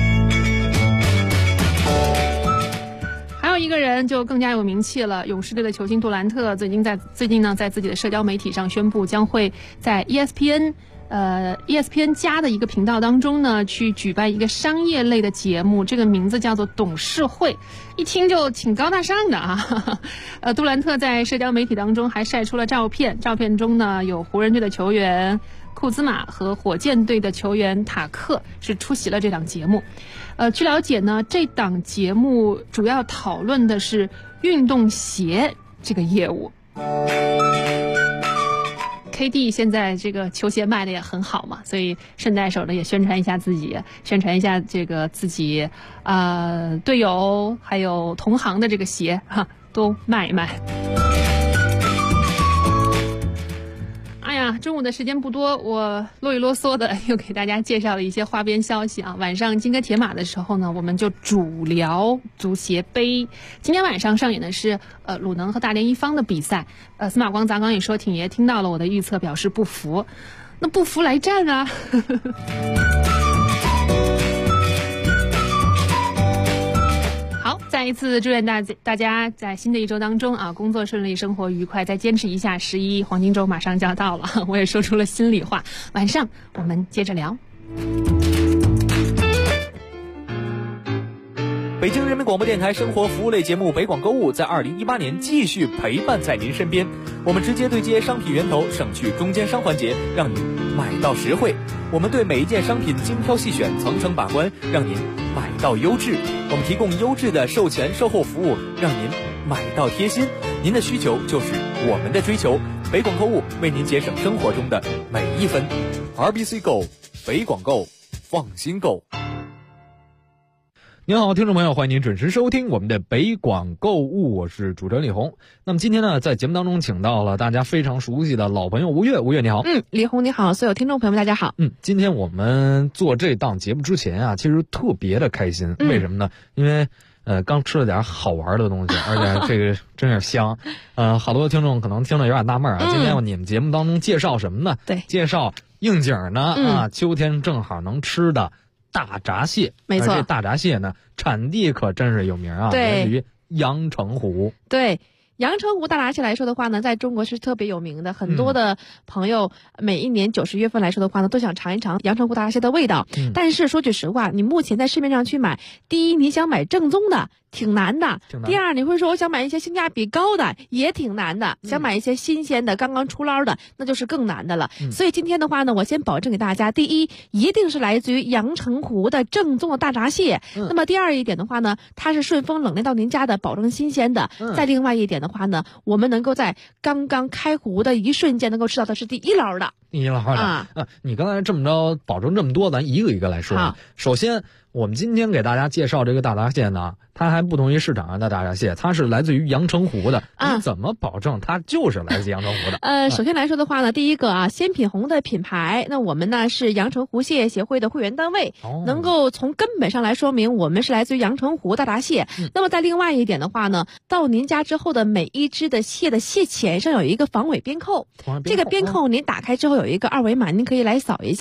还有一个人就更加有名气了，勇士队的球星杜兰特最近呢在自己的社交媒体上宣布，将会在 ESPN 加的一个频道当中呢去举办一个商业类的节目，这个名字叫做董事会，一听就挺高大上的啊。杜兰特在社交媒体当中还晒出了照片，照片中呢有湖人队的球员库兹马和火箭队的球员塔克是出席了这档节目。据了解呢，这档节目主要讨论的是运动鞋这个业务。KD 现在这个球鞋卖的也很好嘛，所以顺带手呢也宣传一下自己，宣传一下这个自己队友还有同行的这个鞋哈，都卖一卖。哎呀，中午的时间不多，我啰里啰嗦的又给大家介绍了一些花边消息啊。晚上金戈铁马的时候呢，我们就主聊足协杯。今天晚上上演的是鲁能和大连一方的比赛。司马光、砸缸也说，挺爷听到了我的预测，表示不服。那不服来战啊！再一次祝愿大家在新的一周当中啊，工作顺利，生活愉快，再坚持一下，11黄金周马上就要到了，我也说出了心里话。晚上我们接着聊。 北京人民广播电台生活服务类节目北广购物在2018年继续陪伴在您身边，我们直接对接商品源头，省去中间商环节，让您买到实惠。我们对每一件商品精挑细选，层层把关，让您买到优质。我们提供优质的售前售后服务，让您买到贴心。您的需求就是我们的追求，北广购物为您节省生活中的每一分。RBC Go， 北广购，放心购。 您好，听众朋友，欢迎您准时收听我们的北广购物，我是主持人李红。那么今天呢，在节目当中请到了大家非常熟悉的老朋友吴越，吴越你好。 李红你好，所有听众朋友们大家好。 今天我们做这档节目之前啊，其实特别的开心，为什么呢？因为刚吃了点好玩的东西，而且这个真是香。好多听众可能听了有点纳闷啊，今天你们节目当中介绍什么呢？ 对， 介绍应景呢秋天正好能吃的大闸蟹。 没错， 这大闸蟹呢产地可真是有名啊，来自于阳澄湖。 对，阳澄湖大闸蟹来说的话呢，在中国是特别有名的，很多的朋友每一年9、10月份来说的话呢，都想尝一尝阳澄湖大闸蟹的味道。但是说句实话，你目前在市面上去买，第一你想买正宗的挺难的，第二你会说我想买一些性价比高的也挺难的，想买一些新鲜的刚刚出捞的那就是更难的了。所以今天的话呢，我先保证给大家，第一一定是来自于阳澄湖的正宗的大闸蟹，那么第二一点的话呢，它是顺丰冷链到您家的，保证新鲜的。再另外一点的话呢，我们能够在刚刚开湖的一瞬间能够吃到的是第一捞的。 第一捞的你刚才这么着保证这么多，咱一个一个来说。首先我们今天给大家介绍这个大闸蟹呢，它还不同于市场上的大闸蟹，它是来自于阳澄湖的。你怎么保证它就是来自阳澄湖的？ 首先来说的话呢，第一个鲜品红的品牌，那我们呢是阳澄湖蟹协会的会员单位，能够从根本上来说明我们是来自于阳澄湖大闸蟹。那么在另外一点的话呢，到您家之后的每一只的蟹的蟹钳上有一个防伪边扣，这个边扣您打开之后有一个二维码，您可以来扫一下。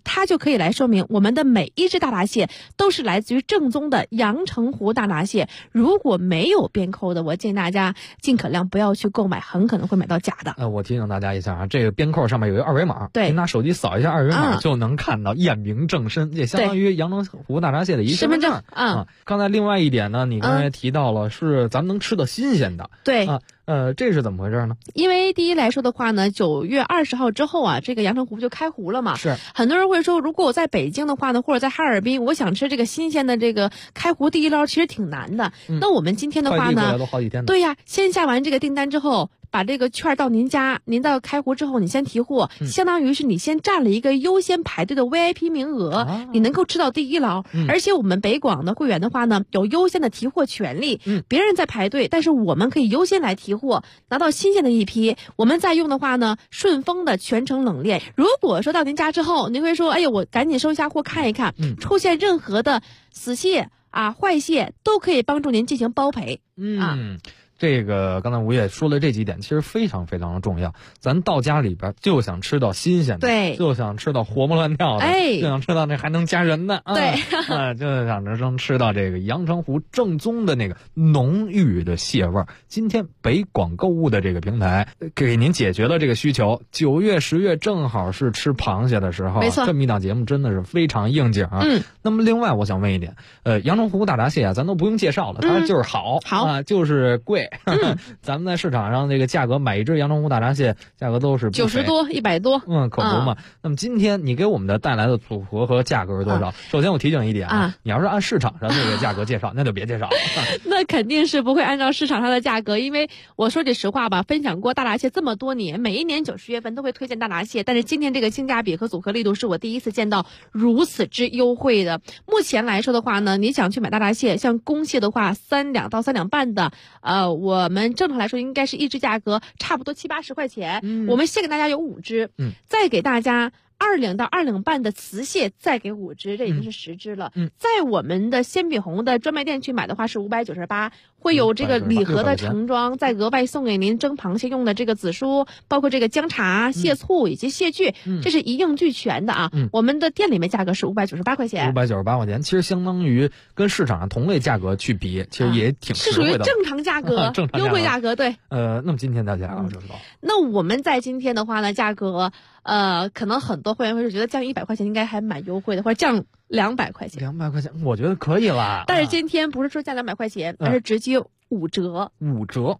它就可以来说明我们的每一只大闸蟹都是来自于正宗的阳澄湖大闸蟹。如果没有边扣的，我建议大家尽可量不要去购买，很可能会买到假的。 我提醒大家一下啊，这个边扣上面有一个二维码， 对， 您拿手机扫一下二维码就能看到，验明正身，也相当于阳澄湖大闸蟹的一身份证啊。刚才另外一点呢，你刚才提到了是咱们能吃到新鲜的， 对啊。这是怎么回事呢？ 因为第一来说的话呢，9月20号之后啊，这个阳澄湖就开湖了嘛。 是。很多人会说，如果我在北京的话呢，或者在哈尔滨，我想吃这个新鲜的这个开湖第一捞，其实挺难的。那我们今天的话呢， 快递过来都好几天。 对呀，先下完这个订单之后，把这个券到您家，您到开湖之后，你先提货，相当于是你先占了一个优先排队的 VIP 名额，你能够吃到第一捞。而且我们北广的会员的话呢，有优先的提货权利。别人在排队，但是我们可以优先来提货，拿到新鲜的一批。我们再用的话呢，顺丰的全程冷链。如果说到您家之后，您会说，哎呀，我赶紧收一下货看一看，出现任何的死蟹啊、坏蟹，都可以帮助您进行包赔。 这个刚才吴也说了这几点，其实非常非常的重要。咱到家里边就想吃到新鲜的， 对， 就想吃到活蹦乱跳的，就想吃到那还能加人的， 对， 就想着吃到这个阳澄湖正宗的那个浓郁的蟹味儿。今天北广购物的这个平台给您解决了这个需求。9月、10月正好是吃螃蟹的时候， 没错， 这么一档节目真的是非常应景啊。那么另外我想问一点，阳澄湖大闸蟹啊，咱都不用介绍了，它就是好啊，就是贵。咱们在市场上这个价格买一只阳澄湖大闸蟹价格都是 90多100多， 可不嘛。那么今天你给我们的带来的组合和价格是多少？首先我提醒一点啊，你要是按市场上那个价格介绍，那就别介绍了。 那肯定是不会按照市场上的价格，因为我说句实话吧，分享过大闸蟹这么多年，每一年9、10月份都会推荐大闸蟹，但是今天这个性价比和组合力度是我第一次见到如此之优惠的。目前来说的话呢，你想去买大闸蟹，像公蟹的话，3两到3两半的，我们正常来说应该是一只价格差不多70、80块钱。我们先给大家有5只，再给大家2两到2两半的雌蟹，再给5只，这已经是10只了。在我们的鲜比红的专卖店去买的话是598，会有这个礼盒的盛装，再额外送给您蒸螃蟹用的这个紫苏，包括这个姜茶、蟹醋以及蟹具，这是一应俱全的啊。我们的店里面价格是598块钱 ，598块钱，其实相当于跟市场上同类价格去比，其实也挺实惠的， 是属于正常价格，优惠价格。对。 那么今天的价格就知道。 那我们在今天的话呢，价格可能很多会员会觉得降100块钱应该还蛮优惠的，或者降200块钱。 200块钱，我觉得可以啦。 但是今天不是说降200块钱，而是直接5折 ，5折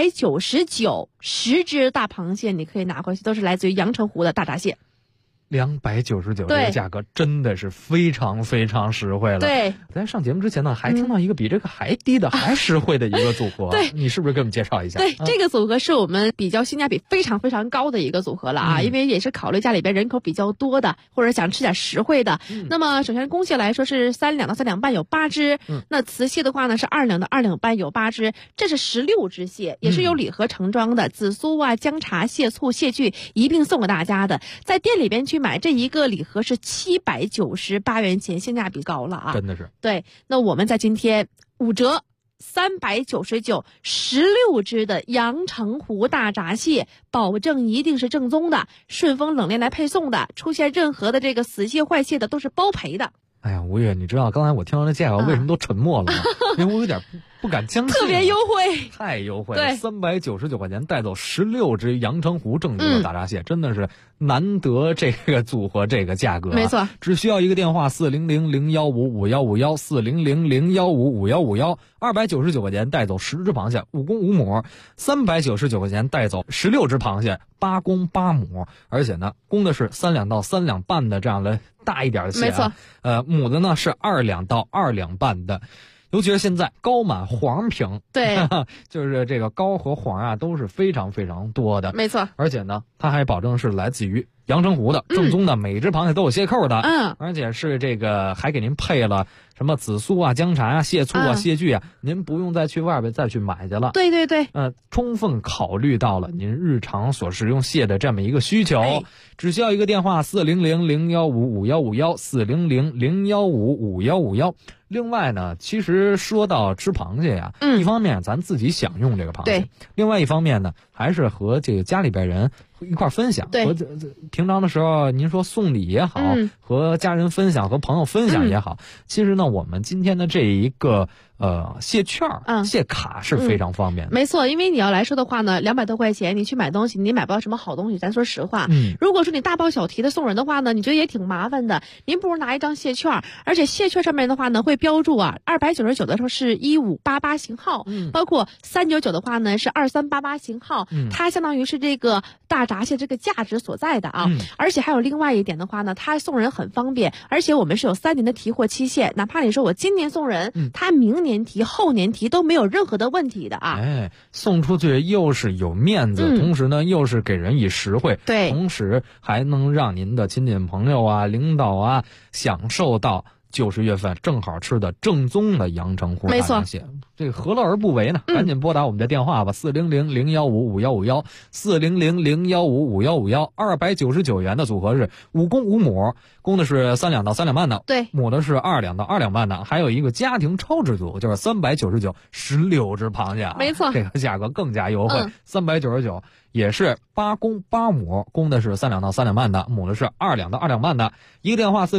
，299 10只大螃蟹你可以拿回去，都是来自于阳澄湖的大闸蟹。 299这个价格真的是非常非常实惠了。 对， 咱上节目之前呢，还听到一个比这个还低的、还实惠的一个组合。 对， 你是不是给我们介绍一下？ 对，这个组合是我们比较性价比非常非常高的一个组合了啊，因为也是考虑家里边人口比较多的，或者想吃点实惠的。那么首先公蟹来说是3两到3两半有8只，那雌蟹的话呢是2两到2两半有8只，这是16只蟹，也是有礼盒盛装的，紫苏啊、姜茶、蟹醋、蟹具一并送给大家的。在店里边去买这一个礼盒是798元钱，性价比高了啊！ 真的是。 对，那我们在今天5折399 16只的阳澄湖大闸蟹，保证一定是正宗的，顺丰冷链来配送的，出现任何的这个死蟹坏蟹的都是包赔的。 哎呀，吴越，你知道刚才我听到这价格为什么都沉默了吗？因为我有点不敢相信， 特别优惠， 太优惠了，399块钱带走16只阳澄湖正宗的大闸蟹，真的是难得这个组合这个价格。 没错， 只需要一个电话400-015-5151，400-015-5151，299块钱带走10只螃蟹，5公5母；399块钱带走16只螃蟹，8公8母，而且呢，公的是3两到3两半的这样的大一点的蟹， 没错， 母的呢是2两到2两半的。尤其是现在膏满黄瓶， 对， 就是这个膏和黄啊都是非常非常多的， 没错。 而且呢，它还保证是来自于阳澄湖的正宗的，每只螃蟹都有蟹扣的，而且是这个还给您配了什么紫苏啊、姜茶啊、蟹醋啊、蟹具啊，您不用再去外边再去买去了。 对对对， 充分考虑到了您日常所食用蟹的这么一个需求，只需要一个电话400-015-5151，400-015-5151。另外呢，其实说到吃螃蟹呀，一方面咱自己享用这个螃蟹，另外一方面呢，还是和这个家里边人一块分享。和平常的时候，您说送礼也好，和家人分享，和朋友分享也好，其实呢，我们今天的这一个蟹券、蟹卡是非常方便的。 没错，因为你要来说的话呢，200多块钱你去买东西，你买不到什么好东西。咱说实话，如果说你大包小提的送人的话呢，你觉得也挺麻烦的。您不如拿一张蟹券，而且蟹券上面的话呢，会标注299的时候是1588型号，包括399的话呢是2388型号，它相当于是这个大闸蟹这个价值所在的啊。而且还有另外一点的话呢，它送人很方便，而且我们是有3年的提货期限，哪怕你说我今年送人，他明年提、后年提都没有任何的问题的啊。 送出去又是有面子，同时呢又是给人以实惠，同时还能让您的亲戚朋友啊、领导啊享受到90月份正好吃的正宗的阳澄湖大闸蟹，这个何乐而不为呢？赶紧拨打我们的电话吧，400-015-5151，400-015-5151，299元的组合是5公5母，公的是3两到3两半的，母的是2两到2两半的，还有一个家庭超值组，就是399 16只螃蟹， 没错， 这个价格更加优惠，399。也是8公8母，公的是3两到3两半的，母的是2两到2两半的。一个电话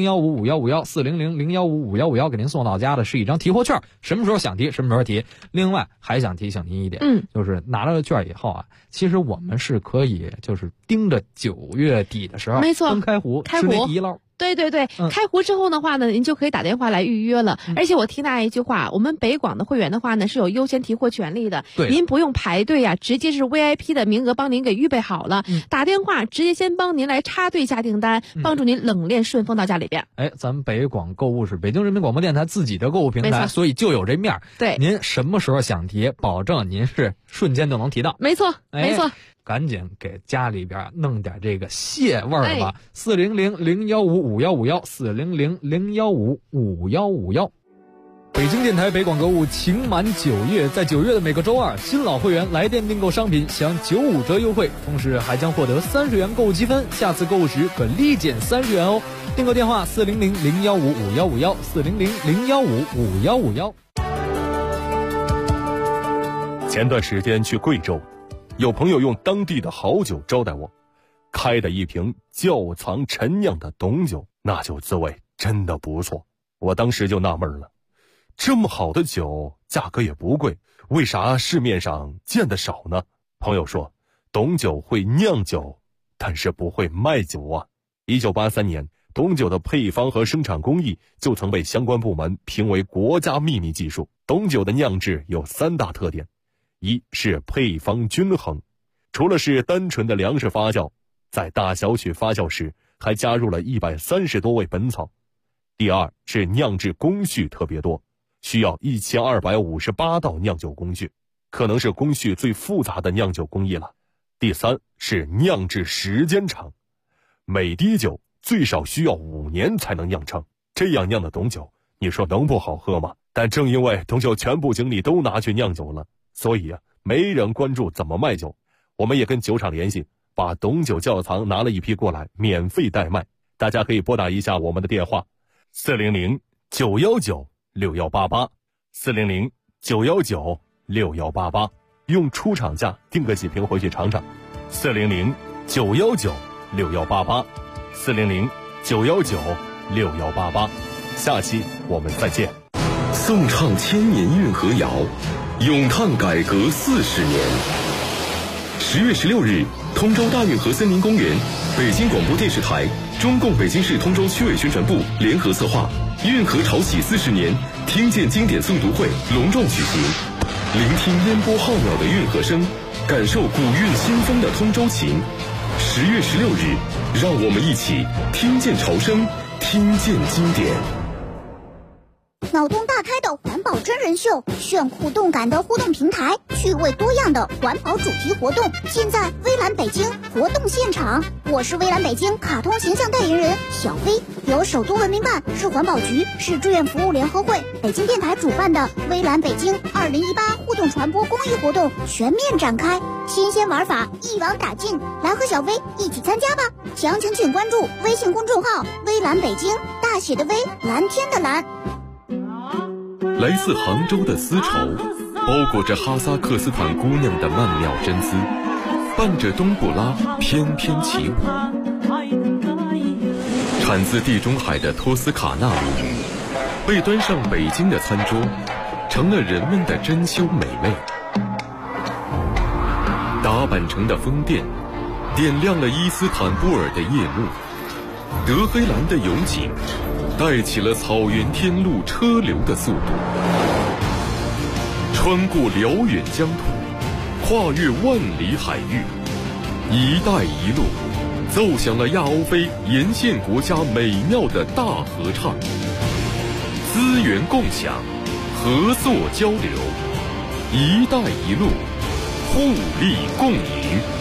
400-015-5151，400-015-5151，给您送到家的是一张提货券，什么时候想提什么时候提。另外还想提醒您一点，就是拿到了券以后啊，其实我们是可以就是盯着9月底的时候， 没错， 刚开湖吃那第一捞。 对对对，开湖之后的话呢，您就可以打电话来预约了。而且我提大家一句话，我们北广的会员的话呢是有优先提货权利的，您不用排队呀，直接是 VIP 的名额帮您给预备好了，打电话直接先帮您来插队下订单，帮助您冷链顺丰到家里边。 咱们北广购物是北京人民广播电台自己的购物平台，所以就有这面。 对， 您什么时候想提，保证您是瞬间就能提到。 没错，没错。 赶紧给家里边弄点这个蟹味儿吧！400-015-5151，400-015-5151。北京电台北广购物情满9月，在9月的每个周二，新老会员来电订购商品享95折优惠，同时还将获得30元购物积分，下次购物时可立减30元哦。订购电话400-015-5151，400-015-5151。 前段时间去贵州，有朋友用当地的好酒招待我，开的一瓶窖藏陈酿的董酒，那酒滋味真的不错。我当时就纳闷了，这么好的酒价格也不贵，为啥市面上见得少呢？朋友说，董酒会酿酒，但是不会卖酒啊。1983年，董酒的配方和生产工艺就曾被相关部门评为国家秘密技术。董酒的酿制有3大特点，一是配方均衡，除了是单纯的粮食发酵，在大小曲发酵时还加入了130多味本草。第二是酿制工序特别多，需要1258道酿酒工序，可能是工序最复杂的酿酒工艺了。第三是酿制时间长，每滴酒最少需要5年才能酿成，这样酿的董酒，你说能不好喝吗？但正因为董酒全部精力都拿去酿酒了，所以没人关注怎么卖酒。我们也跟酒厂联系，把董酒窖藏拿了一批过来，免费代卖。大家可以拨打一下我们的电话，400-919-6188，400-919-6188，用出厂价订个几瓶回去尝尝。400-919-6188，400-919-6188。下期我们再见。 颂唱千年运河谣，咏叹改革40年。10月16日，通州大运河森林公园，北京广播电视台、中共北京市通州区委宣传部联合策划运河潮起40年听见经典诵读会隆重举行，聆听烟波浩渺的运河声，感受古韵新风的通州情。10月16日，让我们一起听见潮声，听见经典。 脑洞大开的环保真人秀，炫酷动感的互动平台，趣味多样的环保主题活动，尽在微蓝北京活动现场。我是微蓝北京卡通形象代言人小飞，由由首都文明办、市环保局、市志愿服务联合会、北京电台主办的微蓝北京2018互动传播公益活动全面展开，新鲜玩法一网打尽，来和小薇一起参加吧！详情请关注微信公众号“微蓝北京”，大写的微，蓝天的蓝。 来自杭州的丝绸，包裹着哈萨克斯坦姑娘的曼妙真姿，伴着冬不拉翩翩起舞。产自地中海的托斯卡纳米，被端上北京的餐桌，成了人们的珍馐美味。打扮成的风电，点亮了伊斯坦布尔的夜幕。德黑兰的油井，带起了草原天路车流的速度。穿过辽远疆土，跨越万里海域，一带一路奏响了亚欧非沿线国家美妙的大合唱。资源共享，合作交流，一带一路，互利共赢。